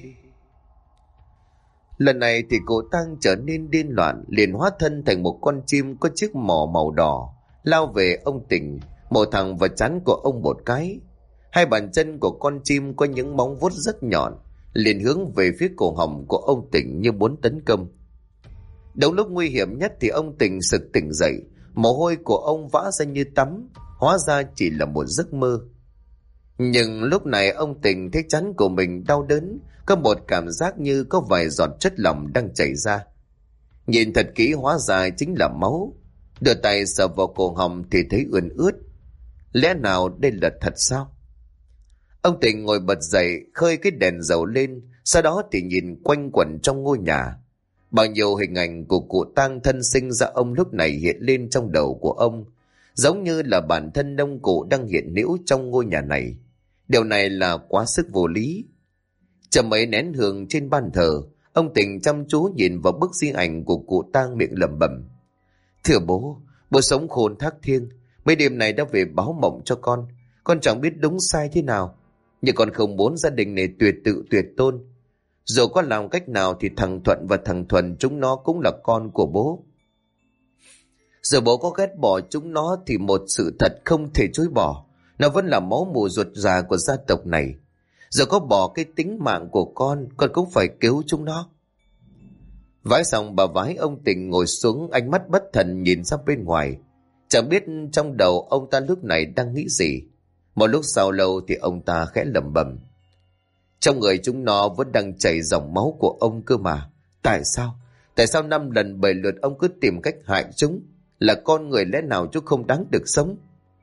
Lần này thì cô Tăng trở nên điên loạn, liền hóa thân thành một con chim có chiếc mỏ màu đỏ, lao về ông Tình, mổ thẳng vào trán của ông một cái. Hai bàn chân của con chim có những móng vuốt rất nhọn, liền hướng về phía cổ họng của ông Tình như muốn tấn công. Đầu lúc nguy hiểm nhất thì ông Tình sực tỉnh dậy, mồ hôi của ông vã ra như tắm, hóa ra chỉ là một giấc mơ. Nhưng lúc này ông Tình thấy trán của mình đau đớn, có một cảm giác như có vài giọt chất lỏng đang chảy ra. Nhìn thật kỹ hóa ra chính là máu. Đưa tay sờ vào cổ họng thì thấy ươn ướt. Lẽ nào đây là thật sao? Ông Tình ngồi bật dậy, khơi cái đèn dầu lên, sau đó thì nhìn quanh quẩn trong ngôi nhà. Bao nhiêu hình ảnh của cụ Tang thân sinh ra ông lúc này hiện lên trong đầu của ông. giống như là bản thân ông cụ đang hiện hữu trong ngôi nhà này. Điều này là quá sức vô lý. Chầm mấy nén hương trên ban thờ, ông Tình chăm chú nhìn vào bức di ảnh của cụ tang, miệng lẩm bẩm: Thưa bố, bố sống khôn thác thiêng, mấy đêm này đã về báo mộng cho con chẳng biết đúng sai thế nào, nhưng con không muốn gia đình này tuyệt tự tuyệt tôn. Dù có làm cách nào thì thằng Thuận và thằng Thuần chúng nó cũng là con của bố. Giờ bố có ghét bỏ chúng nó thì một sự thật không thể chối bỏ, nó vẫn là máu mủ ruột già của gia tộc này. Giờ có bỏ cái tính mạng của con cũng phải cứu chúng nó. Vái xong bà vái ông Tình ngồi xuống, ánh mắt bất thần nhìn ra bên ngoài. Chẳng biết trong đầu ông ta lúc này đang nghĩ gì. Một lúc sau lâu thì ông ta khẽ lẩm bẩm: Trong người chúng nó vẫn đang chảy dòng máu của ông cơ mà. Tại sao 5 lần 7 lượt ông cứ tìm cách hại chúng? Là con người lẽ nào chúng không đáng được sống?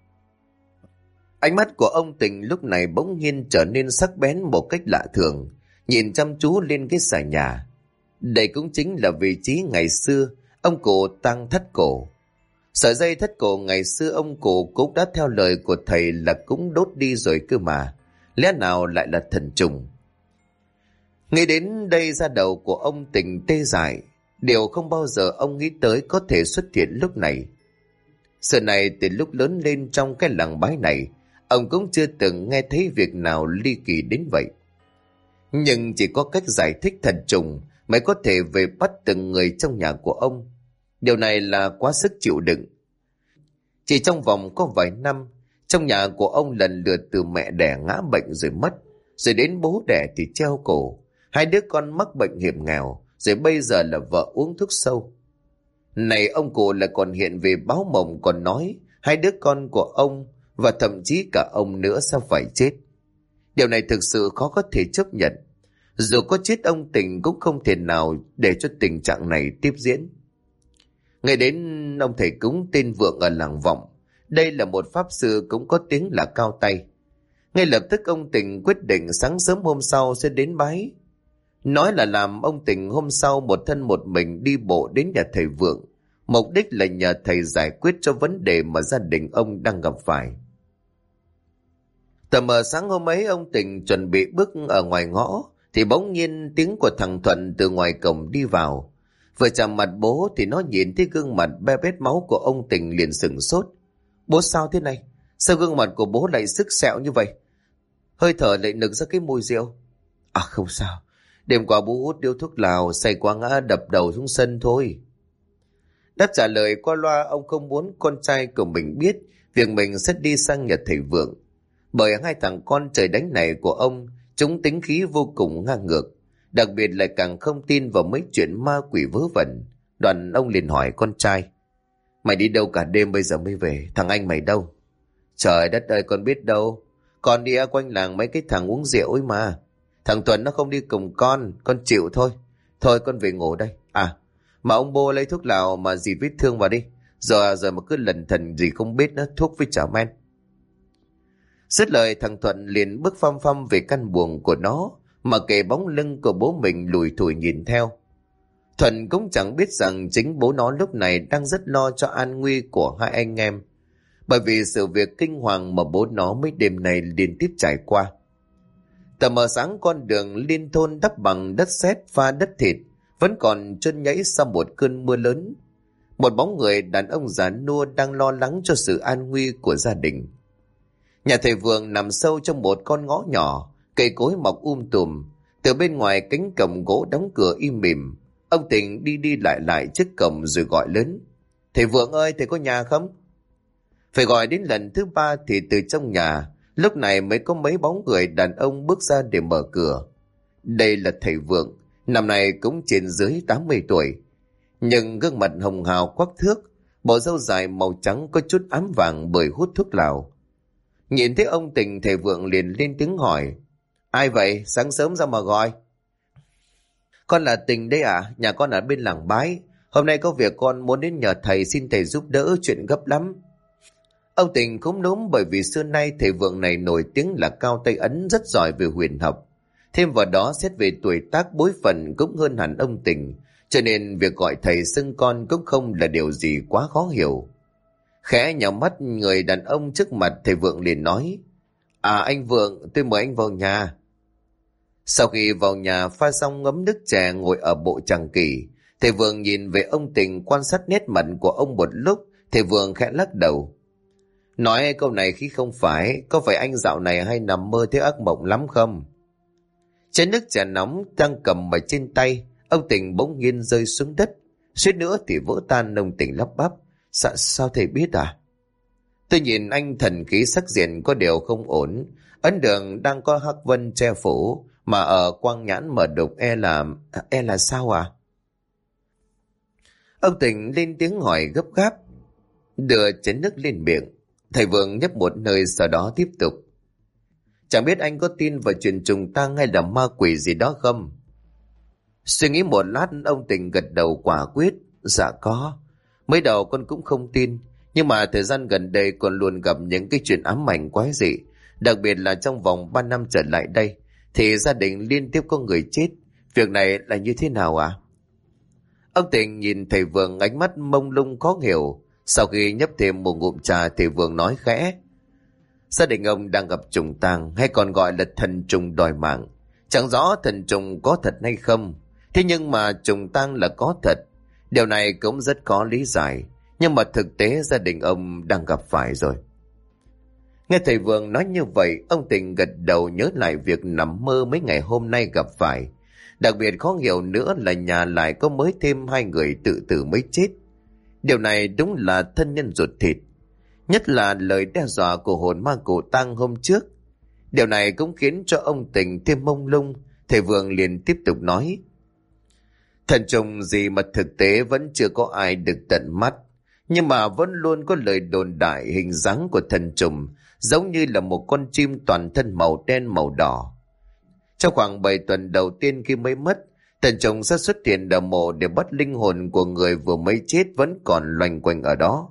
Ánh mắt của ông Tình lúc này bỗng nhiên trở nên sắc bén một cách lạ thường, nhìn chăm chú lên cái xà nhà. Đây cũng chính là vị trí ngày xưa ông cụ Tăng thắt cổ. Sợi dây thắt cổ ngày xưa ông cụ cũng đã theo lời của thầy là cũng đốt đi rồi cơ mà. Lẽ nào lại là thần trùng? Nghĩ đến đây da đầu của ông Tình tê dại. Điều không bao giờ ông nghĩ tới có thể xuất hiện lúc này. Sự này từ lúc lớn lên trong cái làng Bái này, ông cũng chưa từng nghe thấy việc nào ly kỳ đến vậy. Nhưng chỉ có cách giải thích thần trùng mới có thể về bắt từng người trong nhà của ông. Điều này là quá sức chịu đựng. Chỉ trong vòng có vài năm, trong nhà của ông lần lượt từ mẹ đẻ ngã bệnh rồi mất, rồi đến bố đẻ thì treo cổ, 2 đứa con mắc bệnh hiểm nghèo, rồi bây giờ là vợ uống thuốc sâu. Này ông cụ lại còn hiện về báo mộng, còn nói 2 đứa con của ông và thậm chí cả ông nữa sẽ phải chết. Điều này thực sự khó có thể chấp nhận. Dù có chết ông Tình cũng không thể nào để cho tình trạng này tiếp diễn. Ngay đến ông thầy cúng tên Vượng ở làng Vọng, đây là một pháp sư cũng có tiếng là cao tay. Ngay lập tức ông Tình quyết định sáng sớm hôm sau sẽ đến bái. Nói là làm ông Tình hôm sau một thân một mình đi bộ đến nhà thầy Vượng, mục đích là nhờ thầy giải quyết cho vấn đề mà gia đình ông đang gặp phải. Tầm mờ sáng hôm ấy, ông Tình chuẩn bị bước ở ngoài ngõ thì bỗng nhiên tiếng của thằng Thuận từ ngoài cổng đi vào. Vừa chạm mặt bố thì nó nhìn thấy gương mặt be bết máu của ông Tình liền sửng sốt. Bố sao thế này? Sao gương mặt của bố lại sứt sẹo như vậy? Hơi thở lại nực ra cái mùi rượu. À không sao, đêm qua bố hút điếu thuốc lào, say quá ngã đập đầu xuống sân thôi. Đáp trả lời qua loa, ông không muốn con trai của mình biết việc mình sẽ đi sang nhà thầy Vượng. Bởi 2 thằng con trời đánh này của ông, chúng tính khí vô cùng ngang ngược, đặc biệt lại càng không tin vào mấy chuyện ma quỷ vớ vẩn. Đoạn ông liền hỏi con trai: Mày đi đâu cả đêm bây giờ mới về? Thằng anh mày đâu? Trời đất ơi, con biết đâu. Con đi quanh làng mấy cái thằng uống rượu ấy mà. Thằng Tuấn nó không đi cùng con chịu thôi. Thôi con về ngủ đây. À, mà ông bô lấy thuốc lào mà dì vết thương vào đi. Giờ mà cứ lần thần gì không biết nữa, thuốc với chả men. Dứt lời, thằng Thuận liền bước phăm phăm về căn buồng của nó, mà kệ bóng lưng của bố mình lùi thủi nhìn theo. Thuận cũng chẳng biết rằng chính bố nó lúc này đang rất lo cho an nguy của 2 anh em, bởi vì sự việc kinh hoàng mà bố nó mấy đêm này liên tiếp trải qua. Tờ mờ sáng, con đường liên thôn đắp bằng đất sét pha đất thịt vẫn còn trơn nhẵy sau một cơn mưa lớn. Một bóng người đàn ông già nua đang lo lắng cho sự an nguy của gia đình. Nhà thầy Vượng nằm sâu trong một con ngõ nhỏ, cây cối mọc tùm. Từ bên ngoài cánh cổng gỗ đóng cửa im mỉm, ông Tình đi lại trước cổng rồi gọi lớn: Thầy Vượng ơi, thầy có nhà không? Phải gọi đến lần thứ 3 thì từ trong nhà lúc này mới có mấy bóng người đàn ông bước ra để mở cửa. Đây là thầy Vượng, năm nay cũng trên dưới 80 tuổi, nhưng gương mặt hồng hào quắc thước, bộ râu dài màu trắng có chút ám vàng bởi hút thuốc lào. Nhìn thấy ông Tình, thầy Vượng liền lên tiếng hỏi: Ai vậy, sáng sớm ra mà gọi? Con là Tình đấy ạ, nhà con ở bên làng Bái. Hôm nay có việc con muốn đến nhờ thầy, xin thầy giúp đỡ, chuyện gấp lắm. Ông Tình cũng đúng, bởi vì xưa nay thầy Vượng này nổi tiếng là cao tay ấn, rất giỏi về huyền học. Thêm vào đó xét về tuổi tác bối phận cũng hơn hẳn ông Tình, cho nên việc gọi thầy xưng con cũng không là điều gì quá khó hiểu. Khẽ nhắm mắt người đàn ông trước mặt, thầy Vượng liền nói: À anh Vượng, tôi mời anh vào nhà. Sau khi vào nhà pha xong ngấm nước chè ngồi ở bộ tràng kỷ, thầy Vượng nhìn về ông Tình quan sát nét mặt của ông một lúc, thầy Vượng khẽ lắc đầu. Nói câu này khi không phải, có phải anh dạo này hay nằm mơ thấy ác mộng lắm không? Chén nước trà nóng đang cầm ở trên tay, ông Tình bỗng nhiên rơi xuống đất, suýt nữa thì vỡ tan. Ông Tình lắp bắp: Sao thầy biết à? Tôi nhìn anh thần khí sắc diện có điều không ổn, ấn đường đang có hắc vân che phủ, mà ở quang nhãn mở đục, e là sao à? Ông Tình lên tiếng hỏi gấp gáp, đưa chén nước lên miệng. Thầy Vượng nhấp một hơi sau đó tiếp tục: Chẳng biết anh có tin vào chuyện trùng tang hay là ma quỷ gì đó không? Suy nghĩ một lát, ông Tình gật đầu quả quyết: Dạ có. Mới đầu con cũng không tin, nhưng mà thời gian gần đây con luôn gặp những cái chuyện ám ảnh quái dị. Đặc biệt là trong vòng 3 năm trở lại đây thì gia đình liên tiếp có người chết. Việc này là như thế nào ạ? Ông Tình nhìn thầy Vượng ánh mắt mông lung khó hiểu. Sau khi nhấp thêm một ngụm trà, thầy Vượng nói khẽ: Gia đình ông đang gặp trùng tang, hay còn gọi là thần trùng đòi mạng. Chẳng rõ thần trùng có thật hay không, thế nhưng mà trùng tang là có thật. Điều này cũng rất có lý giải, nhưng mà thực tế gia đình ông đang gặp phải rồi. Nghe thầy Vượng nói như vậy, ông Tình gật đầu nhớ lại việc nằm mơ mấy ngày hôm nay gặp phải. Đặc biệt khó hiểu nữa là nhà lại có mới thêm 2 người tự tử mới chết. Điều này đúng là thân nhân ruột thịt. Nhất là lời đe dọa của hồn ma cụ tang hôm trước. Điều này cũng khiến cho ông Tình thêm mông lung. Thầy Vượng liền tiếp tục nói: Thần trùng gì mà thực tế vẫn chưa có ai được tận mắt, nhưng mà vẫn luôn có lời đồn đại hình dáng của thần trùng giống như là một con chim toàn thân màu đen màu đỏ. Trong khoảng 7 tuần đầu tiên khi mới mất, thần trùng sẽ xuất hiện ở mộ để bắt linh hồn của người vừa mới chết vẫn còn loanh quanh ở đó.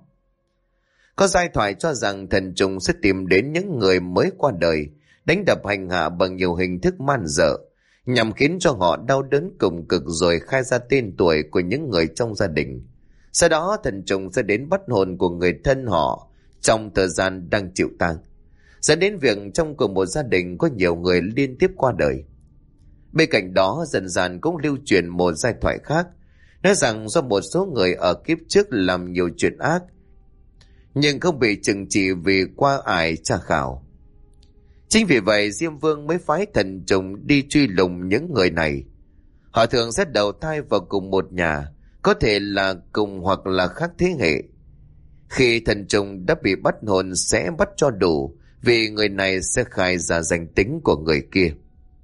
Có giai thoại cho rằng thần trùng sẽ tìm đến những người mới qua đời, đánh đập hành hạ bằng nhiều hình thức man dợ, nhằm khiến cho họ đau đớn cùng cực rồi khai ra tên tuổi của những người trong gia đình. Sau đó thần trùng sẽ đến bắt hồn của người thân họ trong thời gian đang chịu tang, dẫn đến việc trong cùng một gia đình có nhiều người liên tiếp qua đời. Bên cạnh đó dần dần cũng lưu truyền một giai thoại khác, nói rằng do một số người ở kiếp trước làm nhiều chuyện ác nhưng không bị trừng trị vì qua ải tra khảo. Chính vì vậy Diêm Vương mới phái thần trùng đi truy lùng những người này. Họ thường sẽ đầu thai vào cùng một nhà, có thể là cùng hoặc là khác thế hệ. Khi thần trùng đã bị bắt hồn sẽ bắt cho đủ, vì người này sẽ khai ra danh tính của người kia.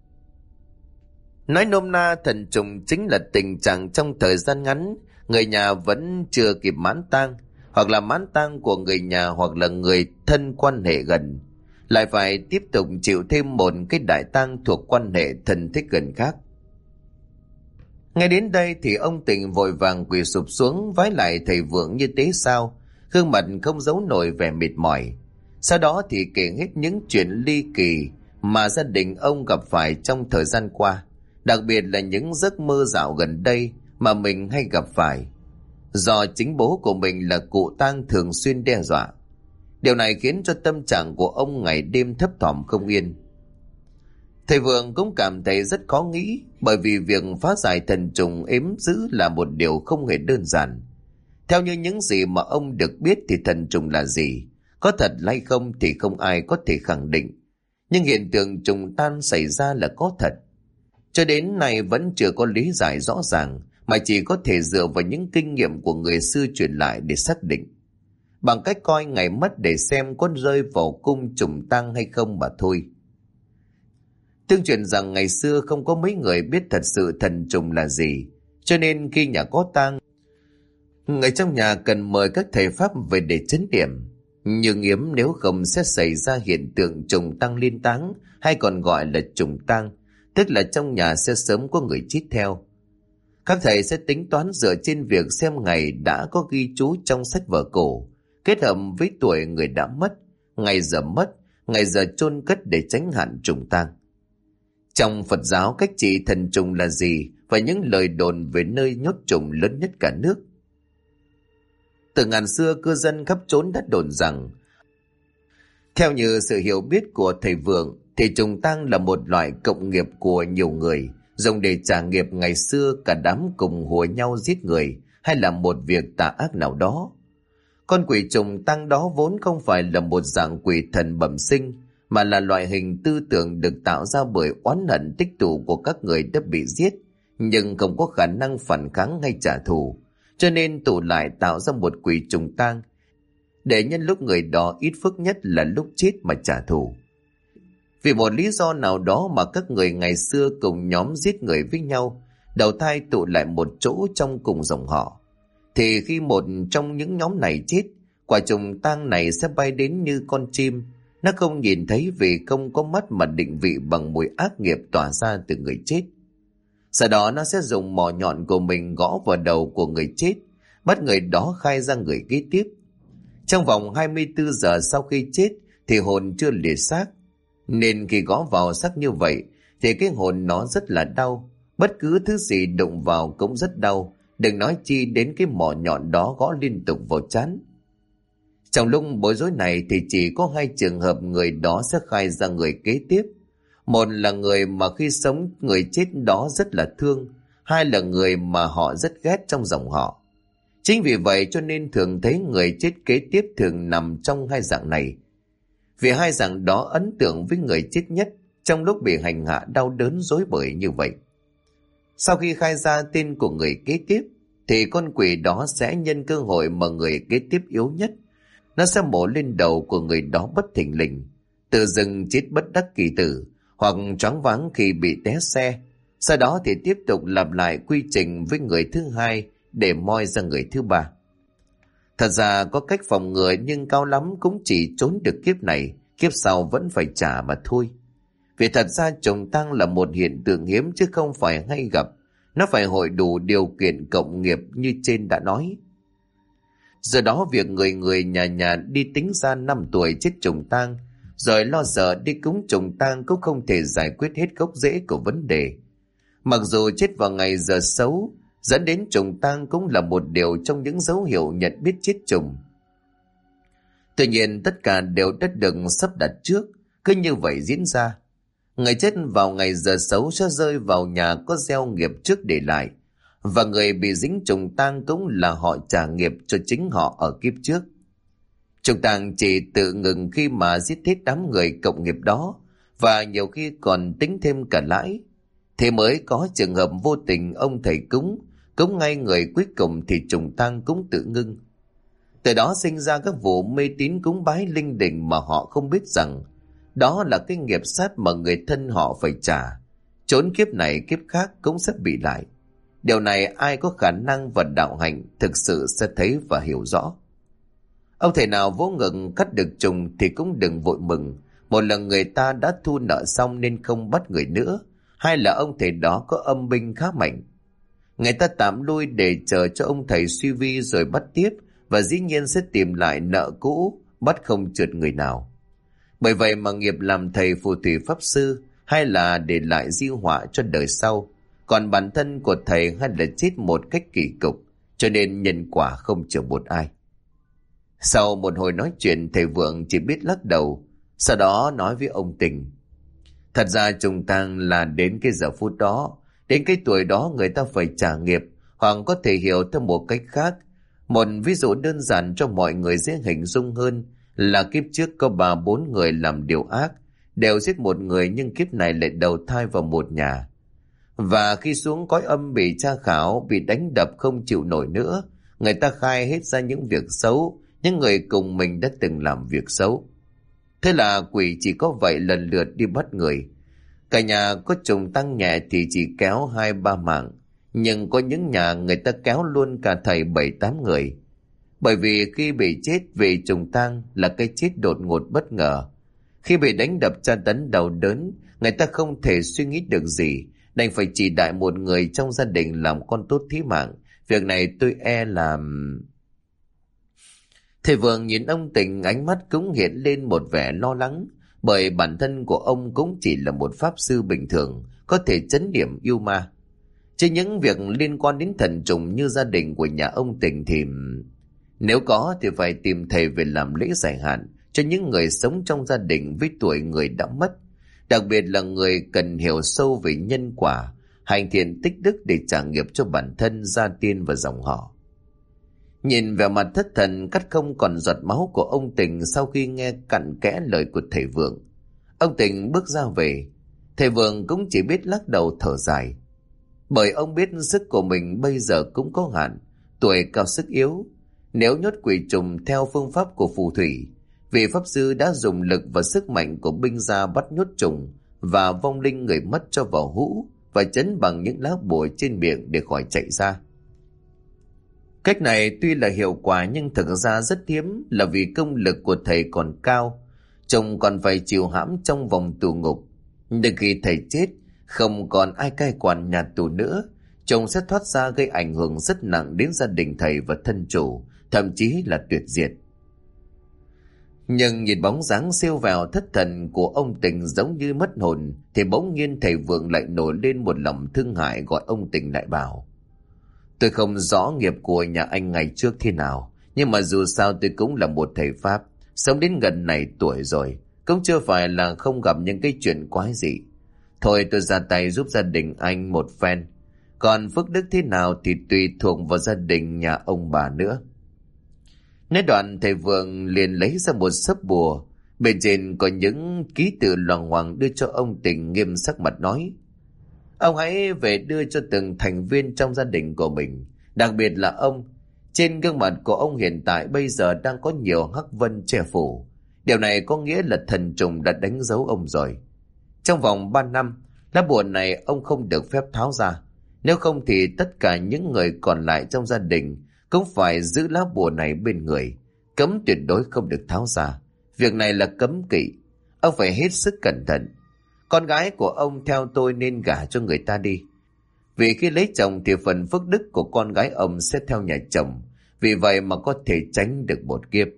Nói nôm na, thần trùng chính là tình trạng trong thời gian ngắn người nhà vẫn chưa kịp mãn tang, hoặc là mãn tang của người nhà hoặc là người thân quan hệ gần, lại phải tiếp tục chịu thêm một cái đại tang thuộc quan hệ thân thích gần khác. Ngay đến đây thì ông Tình vội vàng quỳ sụp xuống vái lại thầy Vượng như tế sao, gương mặt không giấu nổi vẻ mệt mỏi. Sau đó thì kể hết những chuyện ly kỳ mà gia đình ông gặp phải trong thời gian qua, đặc biệt là những giấc mơ dạo gần đây mà mình hay gặp phải, do chính bố của mình là cụ tang thường xuyên đe dọa. Điều này khiến cho tâm trạng của ông ngày đêm thấp thỏm không yên. Thầy Vượng cũng cảm thấy rất khó nghĩ, bởi vì việc phá giải thần trùng ếm dữ là một điều không hề đơn giản. Theo như những gì mà ông được biết thì thần trùng là gì, có thật hay không thì không ai có thể khẳng định. Nhưng hiện tượng trùng tan xảy ra là có thật. Cho đến nay vẫn chưa có lý giải rõ ràng, mà chỉ có thể dựa vào những kinh nghiệm của người xưa truyền lại để xác định, bằng cách coi ngày mất để xem có rơi vào cung trùng tang hay không mà thôi. Tương truyền rằng ngày xưa không có mấy người biết thật sự thần trùng là gì, cho nên khi nhà có tang, người trong nhà cần mời các thầy pháp về để trấn điểm. Nhưng yếm nếu không sẽ xảy ra hiện tượng trùng tang liên táng, hay còn gọi là trùng tang, tức là trong nhà sẽ sớm có người chết theo. Các thầy sẽ tính toán dựa trên việc xem ngày đã có ghi chú trong sách vở cổ, kết hợp với tuổi người đã mất, ngày giờ chôn cất để tránh hạn trùng tang. Trong Phật giáo, cách trị thần trùng là gì và những lời đồn về nơi nhốt trùng lớn nhất cả nước. Từ ngàn xưa cư dân khắp trốn đã đồn rằng, theo như sự hiểu biết của thầy Vượng, thì trùng tang là một loại cộng nghiệp của nhiều người, dùng để trả nghiệp ngày xưa cả đám cùng hùa nhau giết người hay là một việc tà ác nào đó. Con quỷ trùng tang đó vốn không phải là một dạng quỷ thần bẩm sinh, mà là loại hình tư tưởng được tạo ra bởi oán hận tích tụ của các người đã bị giết, nhưng không có khả năng phản kháng hay trả thù, cho nên tụ lại tạo ra một quỷ trùng tang, để nhân lúc người đó ít phước nhất là lúc chết mà trả thù. Vì một lý do nào đó mà các người ngày xưa cùng nhóm giết người với nhau, đầu thai tụ lại một chỗ trong cùng dòng họ. Thì khi một trong những nhóm này chết, quả trùng tang này sẽ bay đến như con chim. Nó không nhìn thấy vì không có mắt mà định vị bằng mùi ác nghiệp tỏa ra từ người chết. Sau đó nó sẽ dùng mỏ nhọn của mình gõ vào đầu của người chết, bắt người đó khai ra người kế tiếp. Trong vòng 24 giờ sau khi chết thì hồn chưa lìa xác, nên khi gõ vào xác như vậy thì cái hồn nó rất là đau. Bất cứ thứ gì đụng vào cũng rất đau, đừng nói chi đến cái mỏ nhọn đó gõ liên tục vào trán. Trong lúc bối rối này thì chỉ có hai trường hợp người đó sẽ khai ra người kế tiếp. Một là người mà khi sống người chết đó rất là thương, hai là người mà họ rất ghét trong dòng họ. Chính vì vậy cho nên thường thấy người chết kế tiếp thường nằm trong hai dạng này. Vì hai dạng đó ấn tượng với người chết nhất trong lúc bị hành hạ đau đớn rối bời như vậy. Sau khi khai ra tên của người kế tiếp thì con quỷ đó sẽ nhân cơ hội mà người kế tiếp yếu nhất. Nó sẽ mổ lên đầu của người đó bất thình lình, tự dưng chết bất đắc kỳ tử, hoặc choáng váng khi bị té xe. Sau đó thì tiếp tục lặp lại quy trình với người thứ hai để moi ra người thứ ba. Thật ra có cách phòng ngừa nhưng cao lắm cũng chỉ trốn được kiếp này, kiếp sau vẫn phải trả mà thôi. Vì thật ra trùng tang là một hiện tượng hiếm chứ không phải hay gặp. Nó phải hội đủ điều kiện cộng nghiệp như trên đã nói. Giờ đó việc người nhà nhà đi tính ra 5 tuổi chết trùng tang, rồi lo sợ đi cúng trùng tang cũng không thể giải quyết hết gốc rễ của vấn đề. Mặc dù chết vào ngày giờ xấu, dẫn đến trùng tang cũng là một điều trong những dấu hiệu nhận biết chết trùng. Tuy nhiên tất cả đều đã được sắp đặt trước, cứ như vậy diễn ra. Người chết vào ngày giờ xấu sẽ rơi vào nhà có gieo nghiệp trước để lại, và người bị dính trùng tang cũng là họ trả nghiệp cho chính họ ở kiếp trước. Trùng tang chỉ tự ngừng khi mà giết hết đám người cộng nghiệp đó, và nhiều khi còn tính thêm cả lãi. Thế mới có trường hợp vô tình ông thầy cúng ngay người cuối cùng thì trùng tang cũng tự ngưng. Từ đó sinh ra các vụ mê tín cúng bái linh đình mà họ không biết rằng đó là cái nghiệp sát mà người thân họ phải trả. Trốn kiếp này kiếp khác cũng sẽ bị lại. Điều này ai có khả năng và đạo hạnh thực sự sẽ thấy và hiểu rõ. Ông thầy nào vỗ ngực cắt được trùng thì cũng đừng vội mừng. Một là người ta đã thu nợ xong nên không bắt người nữa, hai là ông thầy đó có âm binh khá mạnh. Người ta tạm lui để chờ cho ông thầy suy vi rồi bắt tiếp, và dĩ nhiên sẽ tìm lại nợ cũ, bắt không trượt người nào. Bởi vậy mà nghiệp làm thầy phù thủy pháp sư hay là để lại di họa cho đời sau, còn bản thân của thầy hay là chết một cách kỳ cục, cho nên nhân quả không chờ một ai. Sau một hồi nói chuyện, thầy Vượng chỉ biết lắc đầu, sau đó nói với ông Tình. Thật ra trùng tang là đến cái giờ phút đó, đến cái tuổi đó người ta phải trả nghiệp, hoặc có thể hiểu theo một cách khác. Một ví dụ đơn giản cho mọi người dễ hình dung hơn là kiếp trước có 3-4 người làm điều ác, đều giết một người nhưng kiếp này lại đầu thai vào một nhà. Và khi xuống cõi âm bị tra khảo, bị đánh đập không chịu nổi nữa, người ta khai hết ra những việc xấu, những người cùng mình đã từng làm việc xấu. Thế là quỷ chỉ có vậy lần lượt đi bắt người. Cả nhà có trùng tang nhẹ thì chỉ kéo 2-3 mạng, nhưng có những nhà người ta kéo luôn cả thầy 7-8 người. Bởi vì khi bị chết vì trùng tang là cái chết đột ngột bất ngờ. Khi bị đánh đập tra tấn đau đớn, người ta không thể suy nghĩ được gì, đành phải chỉ đại một người trong gia đình làm con tốt thí mạng. Việc này tôi e là... Thầy Vượng nhìn ông Tình, ánh mắt cũng hiện lên một vẻ lo lắng, bởi bản thân của ông cũng chỉ là một pháp sư bình thường, có thể trấn điểm yêu ma. Chứ những việc liên quan đến thần trùng như gia đình của nhà ông Tình Nếu có thì phải tìm thầy về làm lễ giải hạn cho những người sống trong gia đình với tuổi người đã mất, đặc biệt là người cần hiểu sâu về nhân quả, hành thiện tích đức để trả nghiệp cho bản thân, gia tiên và dòng họ. Nhìn vẻ mặt thất thần cắt không còn giọt máu của ông Tình sau khi nghe cặn kẽ lời của thầy Vượng, ông Tình bước ra về. Thầy Vượng cũng chỉ biết lắc đầu thở dài, bởi ông biết sức của mình bây giờ cũng có hạn, tuổi cao sức yếu. Nếu nhốt quỷ trùng theo phương pháp của phù thủy, vị pháp sư đã dùng lực và sức mạnh của binh gia bắt nhốt trùng và vong linh người mất cho vào hũ và chấn bằng những lá bùa trên miệng để khỏi chạy ra. Cách này tuy là hiệu quả nhưng thực ra rất hiếm, là vì công lực của thầy còn cao, trùng còn phải chịu hãm trong vòng tù ngục. Nhưng khi thầy chết, không còn ai cai quản nhà tù nữa, trùng sẽ thoát ra gây ảnh hưởng rất nặng đến gia đình thầy và thân chủ, thậm chí là tuyệt diệt. Nhưng nhìn bóng dáng siêu vẹo thất thần của ông Tình giống như mất hồn, thì bỗng nhiên thầy Vượng lại nổi lên một lòng thương hại, gọi ông Tình lại bảo: tôi không rõ nghiệp của nhà anh ngày trước thế nào, nhưng mà dù sao tôi cũng là một thầy Pháp, sống đến gần này tuổi rồi, cũng chưa phải là không gặp những cái chuyện quái dị. Thôi tôi ra tay giúp gia đình anh một phen, còn phước đức thế nào thì tùy thuộc vào gia đình nhà ông bà nữa. Nói đoạn, thầy Vượng liền lấy ra một sấp bùa, bên trên có những ký tự loằng ngoằng đưa cho ông Tình, nghiêm sắc mặt nói: ông hãy về đưa cho từng thành viên trong gia đình của mình, đặc biệt là ông. Trên gương mặt của ông hiện tại bây giờ đang có nhiều hắc vân che phủ. Điều này có nghĩa là thần trùng đã đánh dấu ông rồi. Trong vòng 3 năm, lá bùa này ông không được phép tháo ra. Nếu không thì tất cả những người còn lại trong gia đình cũng phải giữ lá bùa này bên người, cấm tuyệt đối không được tháo ra. Việc này là cấm kỵ, ông phải hết sức cẩn thận. Con gái của ông theo tôi nên gả cho người ta đi, vì khi lấy chồng thì phần phước đức của con gái ông sẽ theo nhà chồng, vì vậy mà có thể tránh được một kiếp.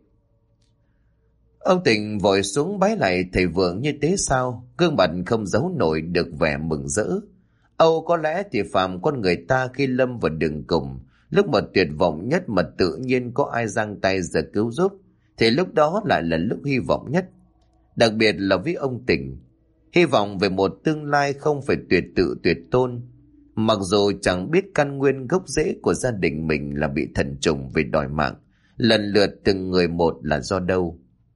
Ông Tình vội xuống bái lại thầy Vượng như thế sao, gương mặt không giấu nổi được vẻ mừng rỡ. Âu có lẽ thì phàm con người ta khi lâm vào đường cùng, lúc mà tuyệt vọng nhất mà tự nhiên có ai giang tay ra cứu giúp, thì lúc đó lại là lúc hy vọng nhất. Đặc biệt là với ông Tình, hy vọng về một tương lai không phải tuyệt tự tuyệt tôn. Mặc dù chẳng biết căn nguyên gốc rễ của gia đình mình là bị thần trùng về đòi mạng, lần lượt từng người một là do đâu.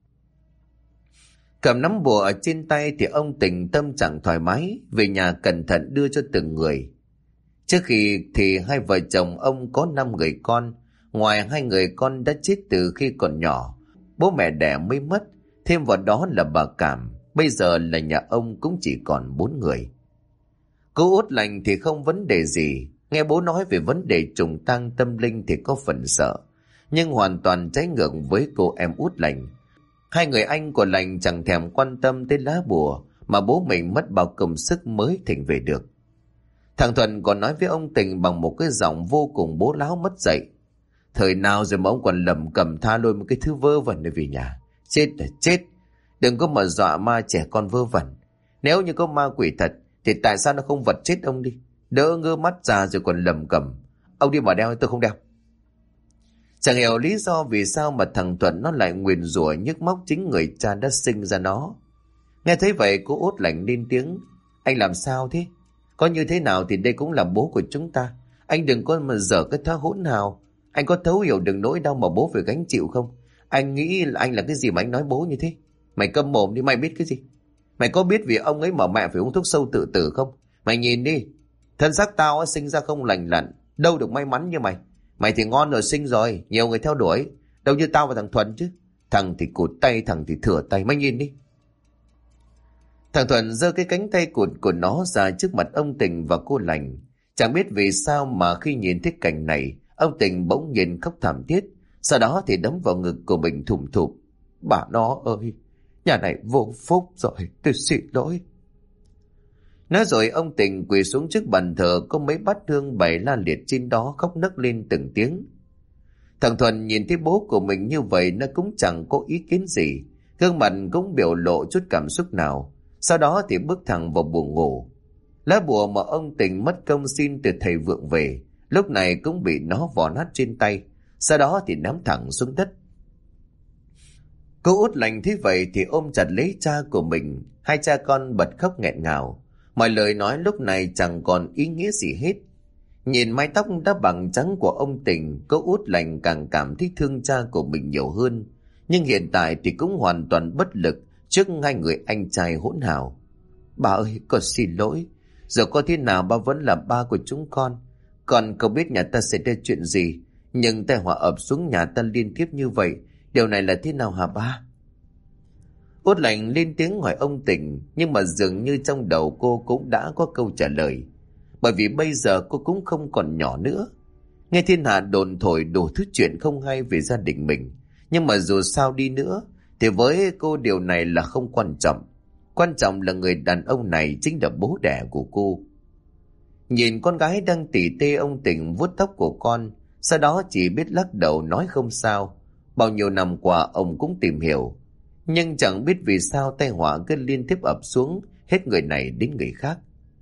Cầm nắm bùa ở trên tay thì ông Tình tâm trạng thoải mái, về nhà cẩn thận đưa cho từng người. Trước khi thì hai vợ chồng ông có 5 người con, ngoài 2 người con đã chết từ khi còn nhỏ, bố mẹ đẻ mới mất, thêm vào đó là bà Cảm, bây giờ là nhà ông cũng chỉ còn 4 người. Cô Út Lành thì không vấn đề gì, nghe bố nói về vấn đề trùng tang tâm linh thì có phần sợ, nhưng hoàn toàn trái ngược với cô em Út Lành. 2 người anh của Lành chẳng thèm quan tâm tới lá bùa mà bố mình mất bao công sức mới thỉnh về được. Thằng Thuần còn nói với ông Tình bằng một cái giọng vô cùng bố láo mất dạy: thời nào rồi mà ông còn lầm cầm tha lôi một cái thứ vơ vẩn này về nhà. Chết là chết, đừng có mà dọa ma trẻ con vơ vẩn. Nếu như có ma quỷ thật thì tại sao nó không vật chết ông đi, đỡ ngơ mắt ra rồi còn lầm cầm. Ông đi mà đeo, tôi không đeo. Chẳng hiểu lý do vì sao mà thằng Thuận nó lại nguyền rủa nhức móc chính người cha đã sinh ra nó. Nghe thấy vậy cô Út Lành lên tiếng: anh làm sao thế? Có như thế nào thì đây cũng là bố của chúng ta. Anh đừng có mà dở cái thói hỗn hào. Anh có thấu hiểu được nỗi đau mà bố phải gánh chịu không? Anh nghĩ là anh là cái gì mà anh nói bố như thế? Mày câm mồm đi, mày biết cái gì? Mày có biết vì ông ấy mà mẹ phải uống thuốc sâu tự tử không? Mày nhìn đi, thân xác tao sinh ra không lành lặn, đâu được may mắn như mày. Mày thì ngon rồi sinh rồi, nhiều người theo đuổi, đâu như tao và thằng Thuần chứ. Thằng thì cụt tay, thằng thì thừa tay, mày nhìn đi. Thằng Thuần giơ cái cánh tay cụt của nó ra trước mặt ông Tình và cô Lành. Chẳng biết vì sao mà khi nhìn thấy cảnh này, ông Tình bỗng nhiên khóc thảm thiết, sau đó thì đấm vào ngực của mình thùm thụp: bà nó ơi, nhà này vô phúc rồi, tôi xin lỗi. Nói rồi ông Tình quỳ xuống trước bàn thờ có mấy bát hương bày la liệt trên đó, khóc nấc lên từng tiếng. Thằng Thuần nhìn thấy bố của mình như vậy, nó cũng chẳng có ý kiến gì, gương mặt cũng biểu lộ chút cảm xúc nào. Sau đó thì bước thẳng vào buồng ngủ. Lá bùa mà ông Tình mất công xin từ thầy Vượng về, lúc này cũng bị nó vò nát trên tay, sau đó thì ném thẳng xuống đất. Cô Út Lành thấy vậy thì ôm chặt lấy cha của mình, hai cha con bật khóc nghẹn ngào. Mọi lời nói lúc này chẳng còn ý nghĩa gì hết. Nhìn mái tóc đã bằng trắng của ông Tình, cô Út Lành càng cảm thấy thương cha của mình nhiều hơn. Nhưng hiện tại thì cũng hoàn toàn bất lực trước hai người anh trai hỗn hào. Bà ơi, con xin lỗi. Giờ có thế nào ba vẫn là ba của chúng con. Con không biết nhà ta sẽ ra chuyện gì, nhưng tai họa ập xuống nhà ta liên tiếp như vậy. Điều này là thế nào hả ba? Út Lành lên tiếng hỏi ông Tình, nhưng mà dường như trong đầu cô cũng đã có câu trả lời. Bởi vì bây giờ cô cũng không còn nhỏ nữa. Nghe thiên hạ đồn thổi đủ thứ chuyện không hay về gia đình mình. Nhưng mà dù sao đi nữa, thì với cô điều này là không quan trọng. Quan trọng là người đàn ông này chính là bố đẻ của cô. Nhìn con gái đang tỉ tê, ông Tình vuốt tóc của con, sau đó chỉ biết lắc đầu nói không sao. Bao nhiêu năm qua ông cũng tìm hiểu, nhưng chẳng biết vì sao tai họa cứ liên tiếp ập xuống, hết người này đến người khác.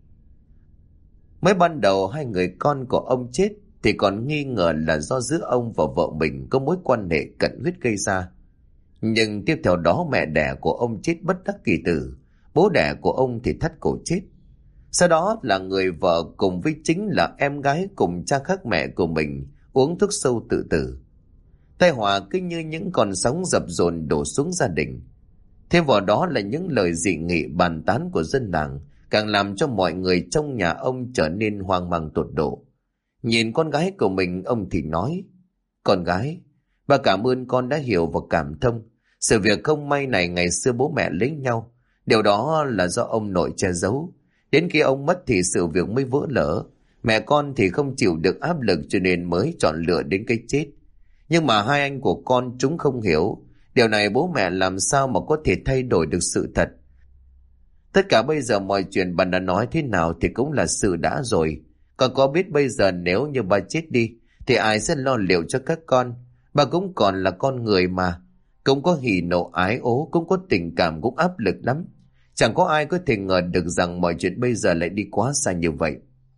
Mới ban đầu hai người con của ông chết thì còn nghi ngờ là do giữa ông và vợ mình có mối quan hệ cận huyết gây ra. Nhưng tiếp theo đó mẹ đẻ của ông chết bất đắc kỳ tử, bố đẻ của ông thì thắt cổ chết. Sau đó là người vợ cùng với chính là em gái cùng cha khác mẹ của mình uống thuốc sâu tự tử. Tai họa cứ như những con sóng dập dồn đổ xuống gia đình. Thêm vào đó là những lời dị nghị bàn tán của dân làng, càng làm cho mọi người trong nhà ông trở nên hoang mang tột độ. Nhìn con gái của mình, ông thì nói: Con gái, ba cảm ơn con đã hiểu và cảm thông. Sự việc không may này ngày xưa bố mẹ lấy nhau, điều đó là do ông nội che giấu. Đến khi ông mất thì sự việc mới vỡ lở. Mẹ con thì không chịu được áp lực cho nên mới chọn lựa đến cái chết. Nhưng mà hai anh của con chúng không hiểu. Điều này bố mẹ làm sao mà có thể thay đổi được sự thật. Tất cả bây giờ mọi chuyện bà đã nói thế nào thì cũng là sự đã rồi. Con có biết bây giờ nếu như bà chết đi thì ai sẽ lo liệu cho các con? Bà cũng còn là con người mà. Cũng có hỉ nộ ái ố, cũng có tình cảm, cũng áp lực lắm. Chẳng có ai có thể ngờ được rằng mọi chuyện bây giờ lại đi quá xa như vậy.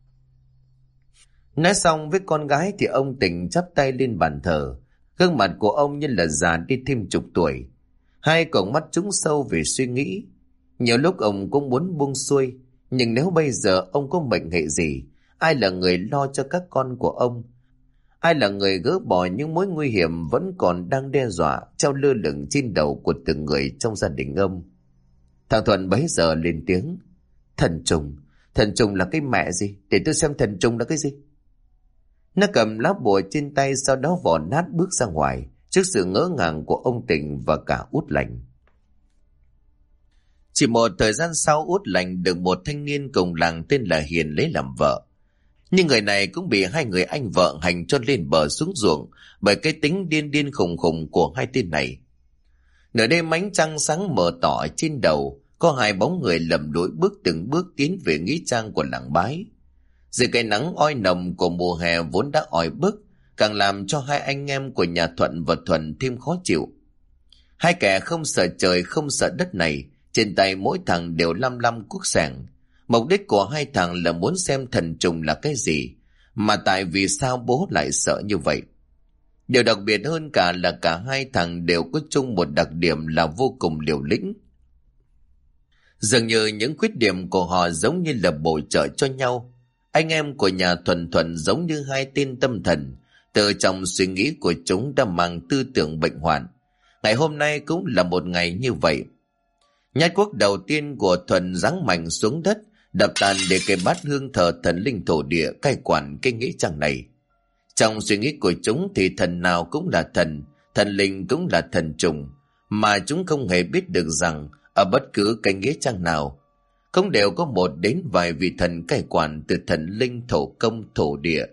Nói xong với con gái thì ông Tình chắp tay lên bàn thờ. Gương mặt của ông như là già đi thêm chục tuổi. Hai con mắt trũng sâu về suy nghĩ. Nhiều lúc ông cũng muốn buông xuôi, nhưng nếu bây giờ ông có mệnh hệ gì, ai là người lo cho các con của ông? Ai là người gỡ bỏ những mối nguy hiểm vẫn còn đang đe dọa treo lơ lửng trên đầu của từng người trong gia đình ông? Thằng Thuận bấy giờ lên tiếng: Thần trùng là cái mẹ gì? Để tôi xem thần trùng là cái gì. Nó cầm lá bùa trên tay, sau đó vò nát bước ra ngoài trước sự ngỡ ngàng của ông Tình và cả Út Lành. Chỉ một thời gian sau, Út Lành được một thanh niên cùng làng tên là Hiền lấy làm vợ. Nhưng người này cũng bị hai người anh vợ hành cho lên bờ xuống ruộng bởi cái tính điên điên khùng khùng của hai tên này. Nửa đêm ánh trăng sáng mờ tỏ trên đầu, có hai bóng người lầm lũi bước từng bước tiến về nghĩa trang của làng Bái. Dưới cái nắng oi nồng của mùa hè vốn đã oi bức, càng làm cho hai anh em của nhà Thuận và Thuần thêm khó chịu. Hai kẻ không sợ trời không sợ đất này, trên tay mỗi thằng đều lăm lăm cuốc sẻng. Mục đích của hai thằng là muốn xem thần trùng là cái gì, mà tại vì sao bố lại sợ như vậy. Điều đặc biệt hơn cả là cả hai thằng đều có chung một đặc điểm là vô cùng liều lĩnh. Dường như những khuyết điểm của họ giống như là bổ trợ cho nhau. Anh em của nhà Thuần giống như hai tên tâm thần, từ trong suy nghĩ của chúng đã mang tư tưởng bệnh hoạn. Ngày hôm nay cũng là một ngày như vậy. Nhát cuốc đầu tiên của Thuần giáng mạnh xuống đất, đập tan để cái bát hương thờ thần linh thổ địa cai quản cái nghĩa trang này. Trong suy nghĩ của chúng thì thần nào cũng là thần linh cũng là thần trùng, mà chúng không hề biết được rằng ở bất cứ cái nghĩa trang nào cũng đều có một đến vài vị thần cai quản, từ thần linh thổ công thổ địa,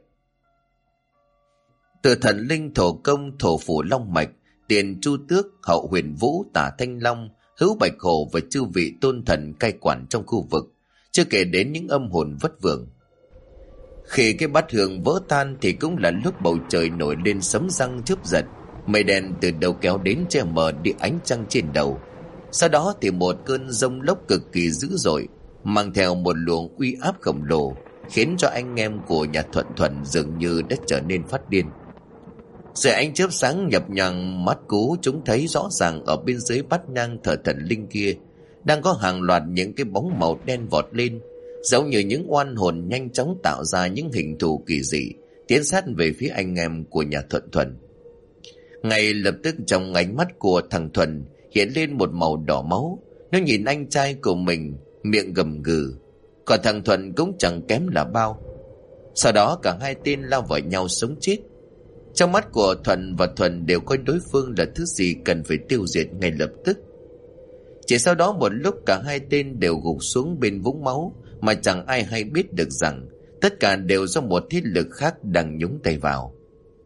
từ thần linh thổ công thổ phủ long mạch, tiền chu tước, hậu huyền vũ, tả thanh long, hữu bạch hổ và chư vị tôn thần cai quản trong khu vực, chưa kể đến những âm hồn vất vưởng. Khi cái bát hương vỡ tan thì cũng là lúc bầu trời nổi lên sấm răng chớp giật, mây đen từ đầu kéo đến che mờ đi ánh trăng trên đầu. Sau đó thì một cơn giông lốc cực kỳ dữ dội, mang theo một luồng uy áp khổng lồ, khiến cho anh em của nhà Thuận dường như đã trở nên phát điên. Rồi ánh chớp sáng nhập nhằng mắt Cú, chúng thấy rõ ràng ở bên dưới bát nhang thờ thần linh kia đang có hàng loạt những cái bóng màu đen vọt lên, giống như những oan hồn nhanh chóng tạo ra những hình thù kỳ dị, tiến sát về phía anh em của nhà Thuận Thuần. Ngay lập tức trong ánh mắt của thằng Thuần hiện lên một màu đỏ máu. Nó nhìn anh trai của mình, miệng gầm gừ. Còn thằng Thuần cũng chẳng kém là bao. Sau đó cả hai tên lao vào nhau sống chết. Trong mắt của Thuần và Thuần đều coi đối phương là thứ gì cần phải tiêu diệt ngay lập tức. Chỉ sau đó một lúc cả hai tên đều gục xuống bên vũng máu, mà chẳng ai hay biết được rằng tất cả đều do một thế lực khác đang nhúng tay vào.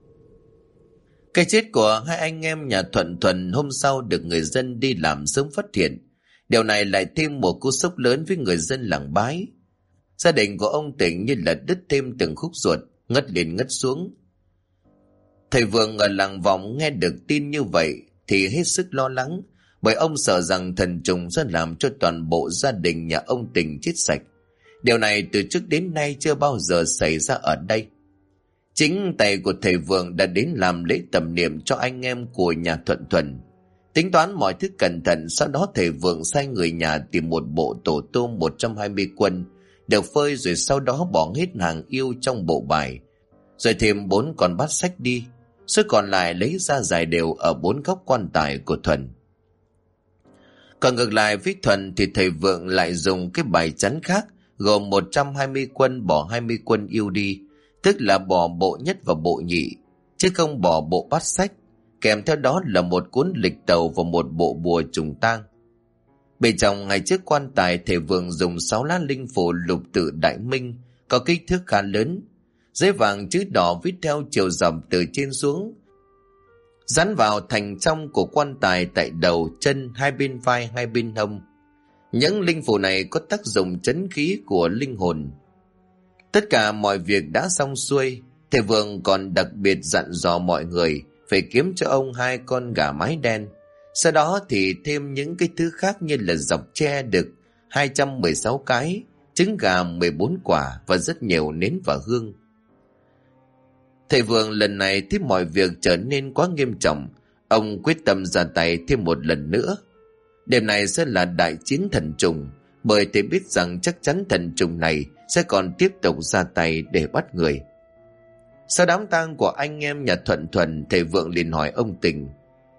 Cái chết của hai anh em nhà Thuận Thuần hôm sau được người dân đi làm sớm phát hiện. Điều này lại thêm một cú sốc lớn với người dân làng Bái. Gia đình của ông Tỉnh như là đứt thêm từng khúc ruột, ngất lên ngất xuống. Thầy Vượng ở làng Vọng nghe được tin như vậy thì hết sức lo lắng, bởi ông sợ rằng thần trùng sẽ làm cho toàn bộ gia đình nhà ông Tỉnh chết sạch. Điều này từ trước đến nay chưa bao giờ xảy ra ở đây. Chính tay của thầy Vượng đã đến làm lễ tẩm niệm cho anh em của nhà Thuận Thuần. Tính toán mọi thứ cẩn thận, sau đó thầy Vượng sai người nhà tìm một bộ tổ tôm 120 quân, được phơi rồi sau đó bỏ hết hàng yêu trong bộ bài, rồi thêm 4 con bát sách đi. Số còn lại lấy ra giải đều ở 4 góc quan tài của Thuần. Còn ngược lại với Thuần thì thầy Vượng lại dùng cái bài chắn khác, gồm 120 quân bỏ 20 quân yêu đi, tức là bỏ bộ nhất và bộ nhị, chứ không bỏ bộ bát sách. Kèm theo đó là một cuốn lịch tàu và một bộ bùa trùng tang. Bên trong ngay trước quan tài, thầy Vượng dùng 6 lá linh phù lục tự đại minh có kích thước khá lớn, giấy vàng chữ đỏ viết theo chiều dọc từ trên xuống, dán vào thành trong của quan tài tại đầu, chân, hai bên vai, hai bên hông. Những linh phù này có tác dụng trấn khí của linh hồn. Tất cả mọi việc đã xong xuôi, thầy Vượng còn đặc biệt dặn dò mọi người phải kiếm cho ông 2 con gà mái đen. Sau đó thì thêm những cái thứ khác như là dọc tre đực 216 cái, trứng gà 14 quả và rất nhiều nến và hương. Thầy Vượng lần này thấy mọi việc trở nên quá nghiêm trọng, ông quyết tâm ra tay thêm một lần nữa. Đêm này sẽ là đại chiến thần trùng, bởi thầy biết rằng chắc chắn thần trùng này sẽ còn tiếp tục ra tay để bắt người. Sau đám tang của anh em nhà Thuận Thuần, thầy Vượng liền hỏi ông Tình: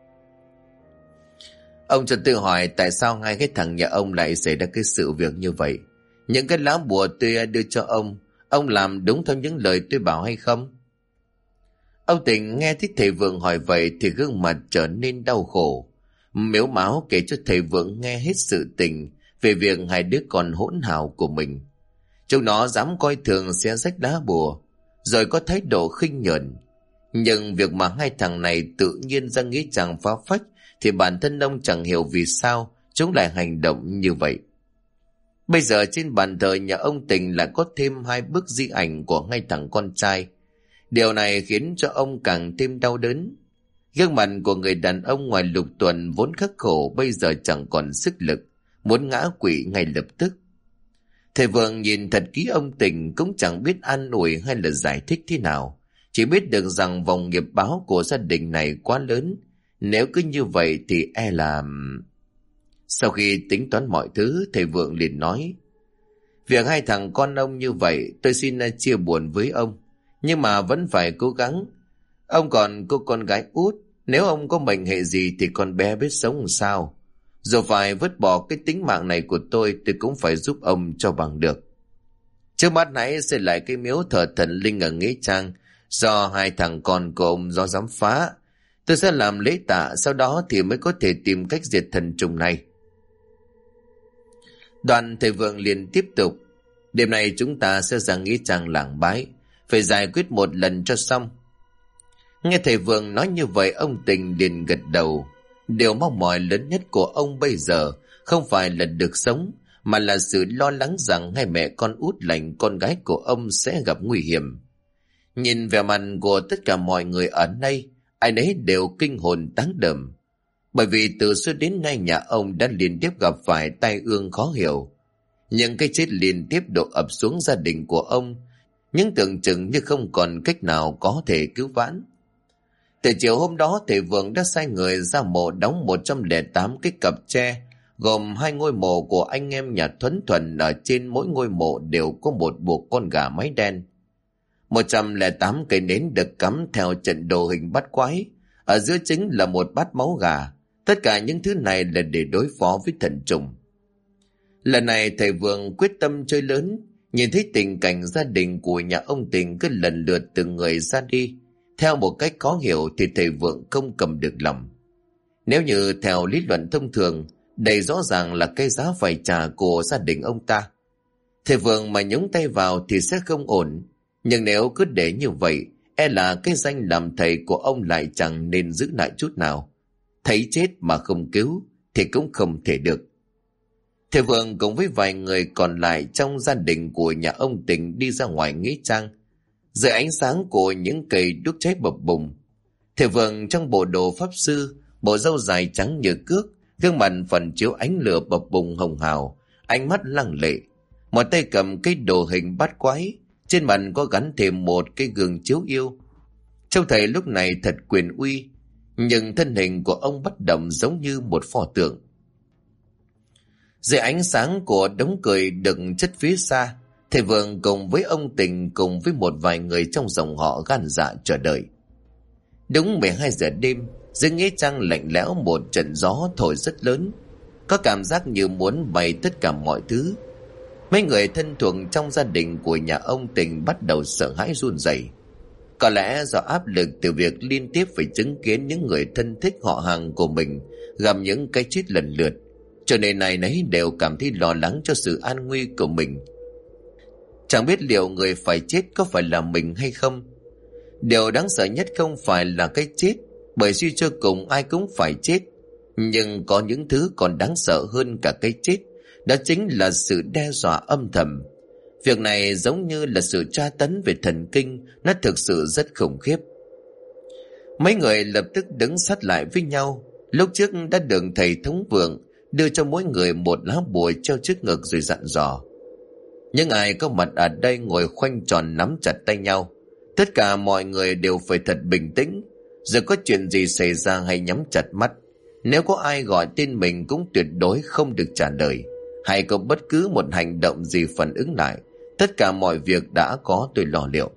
"Ông cho tự hỏi tại sao hai cái thằng nhà ông lại xảy ra cái sự việc như vậy? Những cái lá bùa tôi đưa cho ông làm đúng theo những lời tôi bảo hay không?" Ông Tình nghe thấy thầy Vượng hỏi vậy thì gương mặt trở nên đau khổ, mếu máo kể cho thầy Vượng nghe hết sự tình về việc hai đứa con hỗn hào của mình. Chúng nó dám coi thường xé rách lá bùa, rồi có thái độ khinh nhờn. Nhưng việc mà hai thằng này tự nhiên ra nghĩa trang phá phách thì bản thân ông chẳng hiểu vì sao chúng lại hành động như vậy. Bây giờ trên bàn thờ nhà ông Tình lại có thêm 2 bức di ảnh của hai thằng con trai. Điều này khiến cho ông càng thêm đau đớn. Gương mặt của người đàn ông ngoài Lục Tuần vốn khắc khổ bây giờ chẳng còn sức lực, muốn ngã quỵ ngay lập tức. Thầy Vượng nhìn thật kỹ ông Tình cũng chẳng biết an ủi hay là giải thích thế nào, chỉ biết được rằng vòng nghiệp báo của gia đình này quá lớn, nếu cứ như vậy thì e là... Sau khi tính toán mọi thứ, thầy Vượng liền nói: "Việc hai thằng con ông như vậy tôi xin chia buồn với ông, nhưng mà vẫn phải cố gắng. Ông còn cô con gái út, nếu ông có mệnh hệ gì thì con bé biết sống làm sao. Dù phải vứt bỏ cái tính mạng này của tôi cũng phải giúp ông cho bằng được. Trước mắt nãy xây lại cái miếu thờ thần linh ở nghĩa trang do hai thằng con của ông do dám phá. Tôi sẽ làm lễ tạ, sau đó thì mới có thể tìm cách diệt thần trùng này." Đoàn thầy Vượng liền tiếp tục: "Đêm nay chúng ta sẽ ra nghĩa trang làng Bái, phải giải quyết một lần cho xong." Nghe thầy Vượng nói như vậy, ông Tình liền gật đầu. Điều mong mỏi lớn nhất của ông bây giờ không phải là được sống, mà là sự lo lắng rằng hai mẹ con út lành con gái của ông sẽ gặp nguy hiểm. Nhìn vẻ mặt của tất cả mọi người ở đây, ai nấy đều kinh hồn táng đờm, bởi vì từ xưa đến nay nhà ông đã liên tiếp gặp phải tai ương khó hiểu. Những cái chết liên tiếp đổ ập xuống gia đình của ông, nhưng tưởng chừng như không còn cách nào có thể cứu vãn. Từ chiều hôm đó, thầy Vượng đã sai người ra mộ đóng 108 cái cặp tre, gồm 2 ngôi mộ của anh em nhà Thuấn Thuần. Ở trên mỗi ngôi mộ đều có một buộc con gà mái đen. 108 cây nến được cắm theo trận đồ hình bát quái, ở giữa chính là một bát máu gà. Tất cả những thứ này là để đối phó với thần trùng. Lần này thầy Vượng quyết tâm chơi lớn. Nhìn thấy tình cảnh gia đình của nhà ông Tình cứ lần lượt từng người ra đi theo một cách khó hiểu, thì thầy Vượng không cầm được lòng. Nếu như theo lý luận thông thường, đây rõ ràng là cái giá phải trả của gia đình ông ta. Thầy Vượng mà nhúng tay vào thì sẽ không ổn. Nhưng nếu cứ để như vậy, e là cái danh làm thầy của ông lại chẳng nên giữ lại chút nào. Thấy chết mà không cứu thì cũng không thể được. Thầy Vượng cùng với vài người còn lại trong gia đình của nhà ông Tình đi ra ngoài nghĩa trang. Dưới ánh sáng của những cây đuốc cháy bập bùng, thầy Vượng trong bộ đồ pháp sư, bộ râu dài trắng như cước, gương mặt phần chiếu ánh lửa bập bùng hồng hào, ánh mắt lăng lệ. Một tay cầm cái đồ hình bát quái, trên mặt có gắn thêm một cái gương chiếu yêu. Trông thầy lúc này thật quyền uy, nhưng thân hình của ông bất động giống như một pho tượng. Dưới ánh sáng của đống cười đựng chất phía xa, thầy Vượng cùng với ông Tình cùng với một vài người trong dòng họ gan dạ chờ đợi. Đúng 12 giờ đêm, dưới nghĩa trang lạnh lẽo, một trận gió thổi rất lớn, có cảm giác như muốn bay tất cả mọi thứ. Mấy người thân thuộc trong gia đình của nhà ông Tình bắt đầu sợ hãi run rẩy. Có lẽ do áp lực từ việc liên tiếp phải chứng kiến những người thân thích họ hàng của mình gặp những cái chết lần lượt, cho nên ai nấy đều cảm thấy lo lắng cho sự an nguy của mình. Chẳng biết liệu người phải chết có phải là mình hay không. Điều đáng sợ nhất không phải là cái chết, bởi suy cho cùng ai cũng phải chết. Nhưng có những thứ còn đáng sợ hơn cả cái chết, đó chính là sự đe dọa âm thầm. Việc này giống như là sự tra tấn về thần kinh, nó thực sự rất khủng khiếp. Mấy người lập tức đứng sát lại với nhau. Lúc trước đã được thầy Thống Vượng đưa cho mỗi người một lá bùa treo trước ngực rồi dặn dò. Nhưng ai có mặt ở đây ngồi khoanh tròn nắm chặt tay nhau. Tất cả mọi người đều phải thật bình tĩnh. Giờ có chuyện gì xảy ra hãy nhắm chặt mắt. Nếu có ai gọi tên mình cũng tuyệt đối không được trả lời. Hay có bất cứ một hành động gì phản ứng lại. Tất cả mọi việc đã có tôi lo liệu.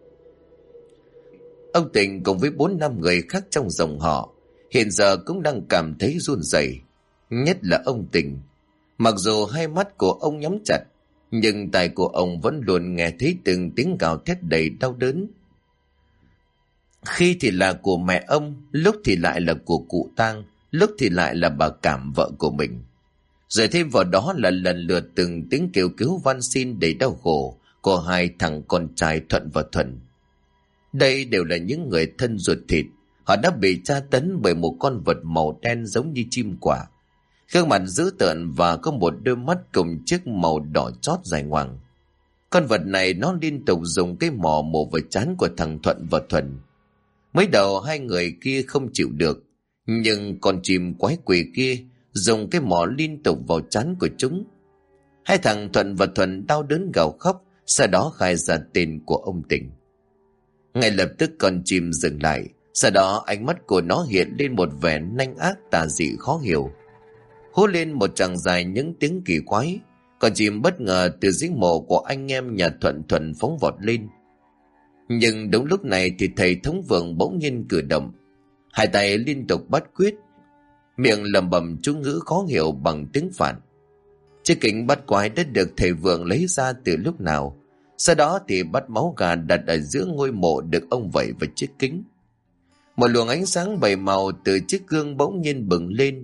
Ông Tình cùng với 4-5 người khác trong dòng họ hiện giờ cũng đang cảm thấy run rẩy. Nhất là ông Tình. Mặc dù hai mắt của ông nhắm chặt, nhưng tai của ông vẫn luôn nghe thấy từng tiếng gào thét đầy đau đớn. Khi thì là của mẹ ông, lúc thì lại là của cụ Tang, lúc thì lại là bà Cảm, vợ của mình. Rồi thêm vào đó là lần lượt từng tiếng kêu cứu van xin đầy đau khổ của hai thằng con trai Thuận và Thuần. Đây đều là những người thân ruột thịt. Họ đã bị tra tấn bởi một con vật màu đen giống như chim quả. Gương mặt dữ tợn và có một đôi mắt cùng chiếc màu đỏ chót dài ngoằng. Con vật này nó liên tục dùng cái mỏ mổ vào trán của thằng Thuận và Thuần. Mới đầu hai người kia không chịu được, nhưng con chim quái quỷ kia dùng cái mỏ liên tục vào trán của chúng. Hai thằng Thuận và Thuần đau đớn gào khóc, sau đó khai ra tên của ông Tình. Ngay lập tức con chim dừng lại, sau đó ánh mắt của nó hiện lên một vẻ nanh ác tà dị khó hiểu. Hú lên một tràng dài những tiếng kỳ quái, con chim bất ngờ từ dưới mộ của anh em nhà Thuận phóng vọt lên. Nhưng đúng lúc này thì thầy Thống Vượng bỗng nhiên cử động, hai tay liên tục bắt quyết, miệng lẩm bẩm chú ngữ khó hiểu bằng tiếng Phạn. Chiếc kính bắt quái đã được thầy Vượng lấy ra từ lúc nào, sau đó thì bắt máu gà đặt ở giữa ngôi mộ được ông vẩy vào chiếc kính. Một luồng ánh sáng bảy màu từ chiếc gương bỗng nhiên bừng lên.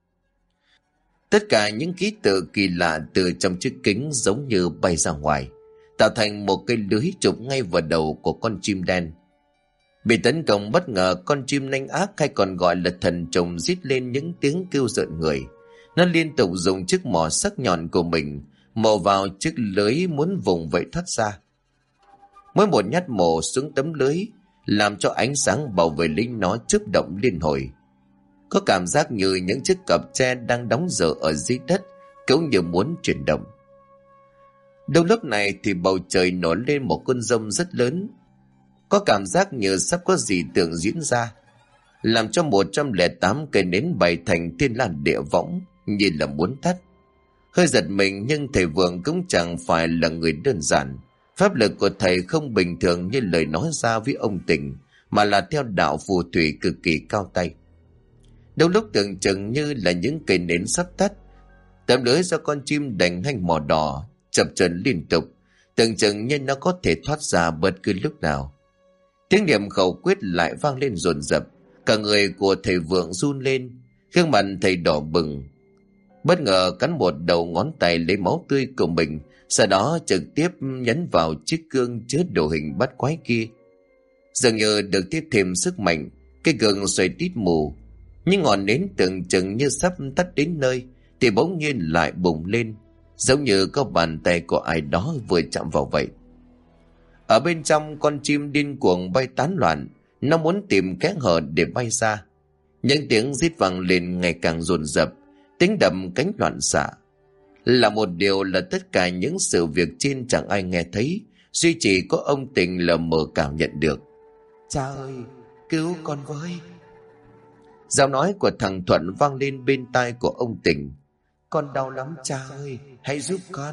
Tất cả những ký tự kỳ lạ từ trong chiếc kính giống như bay ra ngoài, tạo thành một cái lưới chụp ngay vào đầu của con chim đen. Bị tấn công bất ngờ, con chim nanh ác hay còn gọi là thần trùng rít lên những tiếng kêu rợn người. Nó liên tục dùng chiếc mỏ sắc nhọn của mình mổ vào chiếc lưới muốn vùng vẫy thoát ra. Mỗi một nhát mổ xuống tấm lưới làm cho ánh sáng bảo vệ lính nó chớp động liên hồi. Có cảm giác như những chiếc cặp tre đang đóng dở ở dưới đất cũng như muốn chuyển động. Đâu lúc này thì bầu trời nổi lên một cơn giông rất lớn. Có cảm giác như sắp có gì tưởng diễn ra. làm cho 108 cây nến bay thành thiên la địa võng như là muốn tắt. Hơi giật mình nhưng thầy Vượng cũng chẳng phải là người đơn giản. Pháp lực của thầy không bình thường như lời nói ra với ông Tình, mà là theo đạo phù thủy cực kỳ cao tay. Đôi lúc tưởng chừng như là những cây nến sắp tắt, tấm lưới do con chim đành hanh mỏ đỏ chập chờn liên tục, tưởng chừng như nó có thể thoát ra bất cứ lúc nào. Tiếng niệm khẩu quyết lại vang lên dồn dập, cả người của thầy Vượng run lên, gương mặt thầy đỏ bừng. Bất ngờ cắn một đầu ngón tay lấy máu tươi của mình, sau đó trực tiếp nhấn vào chiếc gương chứa đồ hình bắt quái kia. Dường như được tiếp thêm sức mạnh, cái gương xoay tít mù. Những ngọn nến tưởng chừng như sắp tắt đến nơi thì bỗng nhiên lại bùng lên, giống như có bàn tay của ai đó vừa chạm vào vậy. Ở bên trong, con chim điên cuồng bay tán loạn, nó muốn tìm kẽ hở để bay ra. Những tiếng rít vang lên ngày càng dồn dập, tiếng đập cánh loạn xạ. Là một điều là tất cả những sự việc trên chẳng ai nghe thấy, duy chỉ có ông Tình lờ mờ cảm nhận được. Cha ơi, cứu con với! Giọng nói của thằng Thuận vang lên bên tai của ông Tình. Con đau lắm cha ơi, hãy giúp con!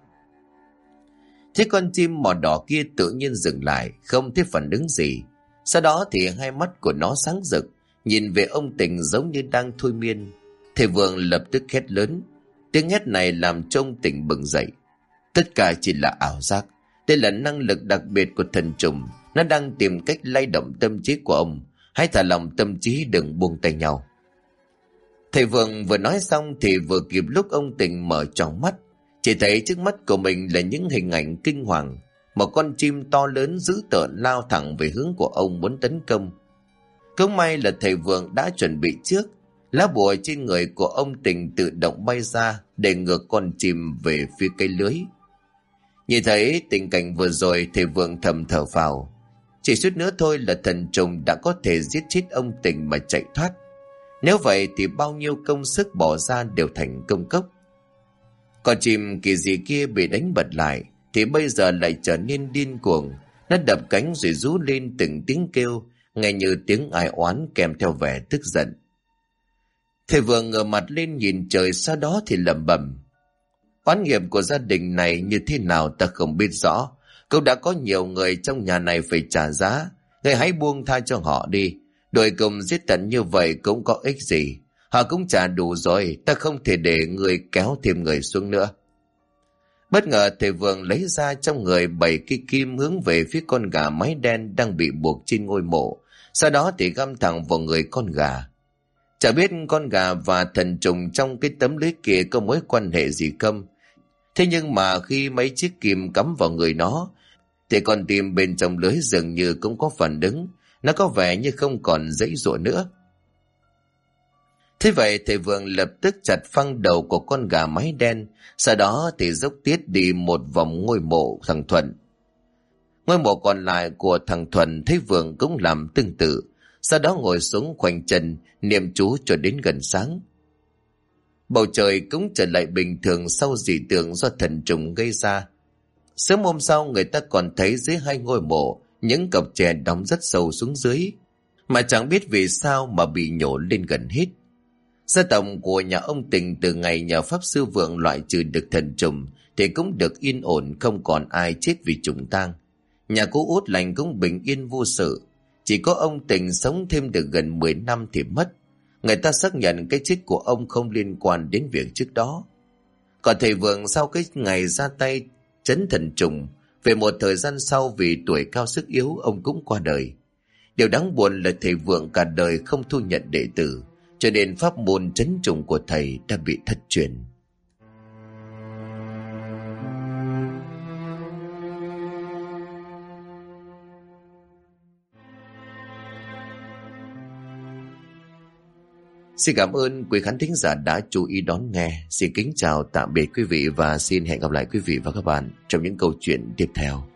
Chiếc con chim mỏ đỏ kia tự nhiên dừng lại, không thấy phản ứng gì. Sau đó thì hai mắt của nó sáng rực, nhìn về ông Tình giống như đang thôi miên. Thầy Vượng lập tức hét lớn. Tiếng hét này làm cho ông Tình bừng dậy. Tất cả chỉ là ảo giác. Đây là năng lực đặc biệt của thần trùng. Nó đang tìm cách lay động tâm trí của ông. Hãy thả lòng tâm trí, đừng buông tay nhau. Thầy Vượng vừa nói xong thì vừa kịp lúc ông Tình mở tròn mắt. Chỉ thấy trước mắt của mình là những hình ảnh kinh hoàng. Một con chim to lớn dữ tợn lao thẳng về hướng của ông muốn tấn công. Cũng may là thầy Vượng đã chuẩn bị trước. Lá bùa trên người của ông Tình tự động bay ra để ngược con chim về phía cây lưới. Nhìn thấy tình cảnh vừa rồi, thầy Vượng thầm thở phào. Chỉ suýt nữa thôi là thần trùng đã có thể giết chết ông Tình mà chạy thoát. Nếu vậy thì bao nhiêu công sức bỏ ra đều thành công cốc. Con chim kỳ dị kia bị đánh bật lại thì bây giờ lại trở nên điên cuồng. Nó đập cánh rồi rú lên từng tiếng kêu, nghe như tiếng ai oán kèm theo vẻ tức giận. Thầy Vượng ngửa mặt lên nhìn trời, sau đó thì lẩm bẩm. Oán nghiệp của gia đình này như thế nào ta không biết rõ. Cũng đã có nhiều người trong nhà này phải trả giá. Người hãy buông tha cho họ đi. Đội cùng giết tận như vậy cũng có ích gì. Họ cũng trả đủ rồi, ta không thể để người kéo thêm người xuống nữa. Bất ngờ thầy Vượng lấy ra trong người 7 cây kim hướng về phía con gà mái đen đang bị buộc trên ngôi mộ. Sau đó thì găm thẳng vào người con gà. Chả biết con gà và thần trùng trong cái tấm lưới kia có mối quan hệ gì không. Thế nhưng mà khi mấy chiếc kim cắm vào người nó, thì con tim bên trong lưới dường như cũng có phản ứng. Nó có vẻ như không còn giãy giụa nữa. Thế vậy thầy Vượng lập tức chặt phăng đầu của con gà mái đen. Sau đó thì dốc tiết đi một vòng ngôi mộ thằng Thuận. Ngôi mộ còn lại của thằng Thuận thấy Vượng cũng làm tương tự. Sau đó ngồi xuống khoanh chân niệm chú cho đến gần sáng. Bầu trời cũng trở lại bình thường sau dị tượng do thần trùng gây ra. Sớm hôm sau, người ta còn thấy dưới hai ngôi mộ những cọc tre đóng rất sâu xuống dưới, mà chẳng biết vì sao mà bị nhổ lên gần hết. Gia tộc của nhà ông Tình từ ngày nhờ pháp sư Vượng loại trừ được thần trùng thì cũng được yên ổn, không còn ai chết vì trùng tang. Nhà cô Út Lành cũng bình yên vô sự. Chỉ có ông Tình sống thêm được gần 10 năm thì mất. Người ta xác nhận cái chết của ông không liên quan đến việc trước đó. Còn thầy Vượng sau cái ngày ra tay trấn thần trùng, về một thời gian sau vì tuổi cao sức yếu, ông cũng qua đời. Điều đáng buồn là thầy Vượng cả đời không thu nhận đệ tử, cho nên pháp môn trấn trùng của thầy đã bị thất truyền. Xin cảm ơn quý khán thính giả đã chú ý đón nghe. Xin kính chào tạm biệt quý vị và xin hẹn gặp lại quý vị và các bạn trong những câu chuyện tiếp theo.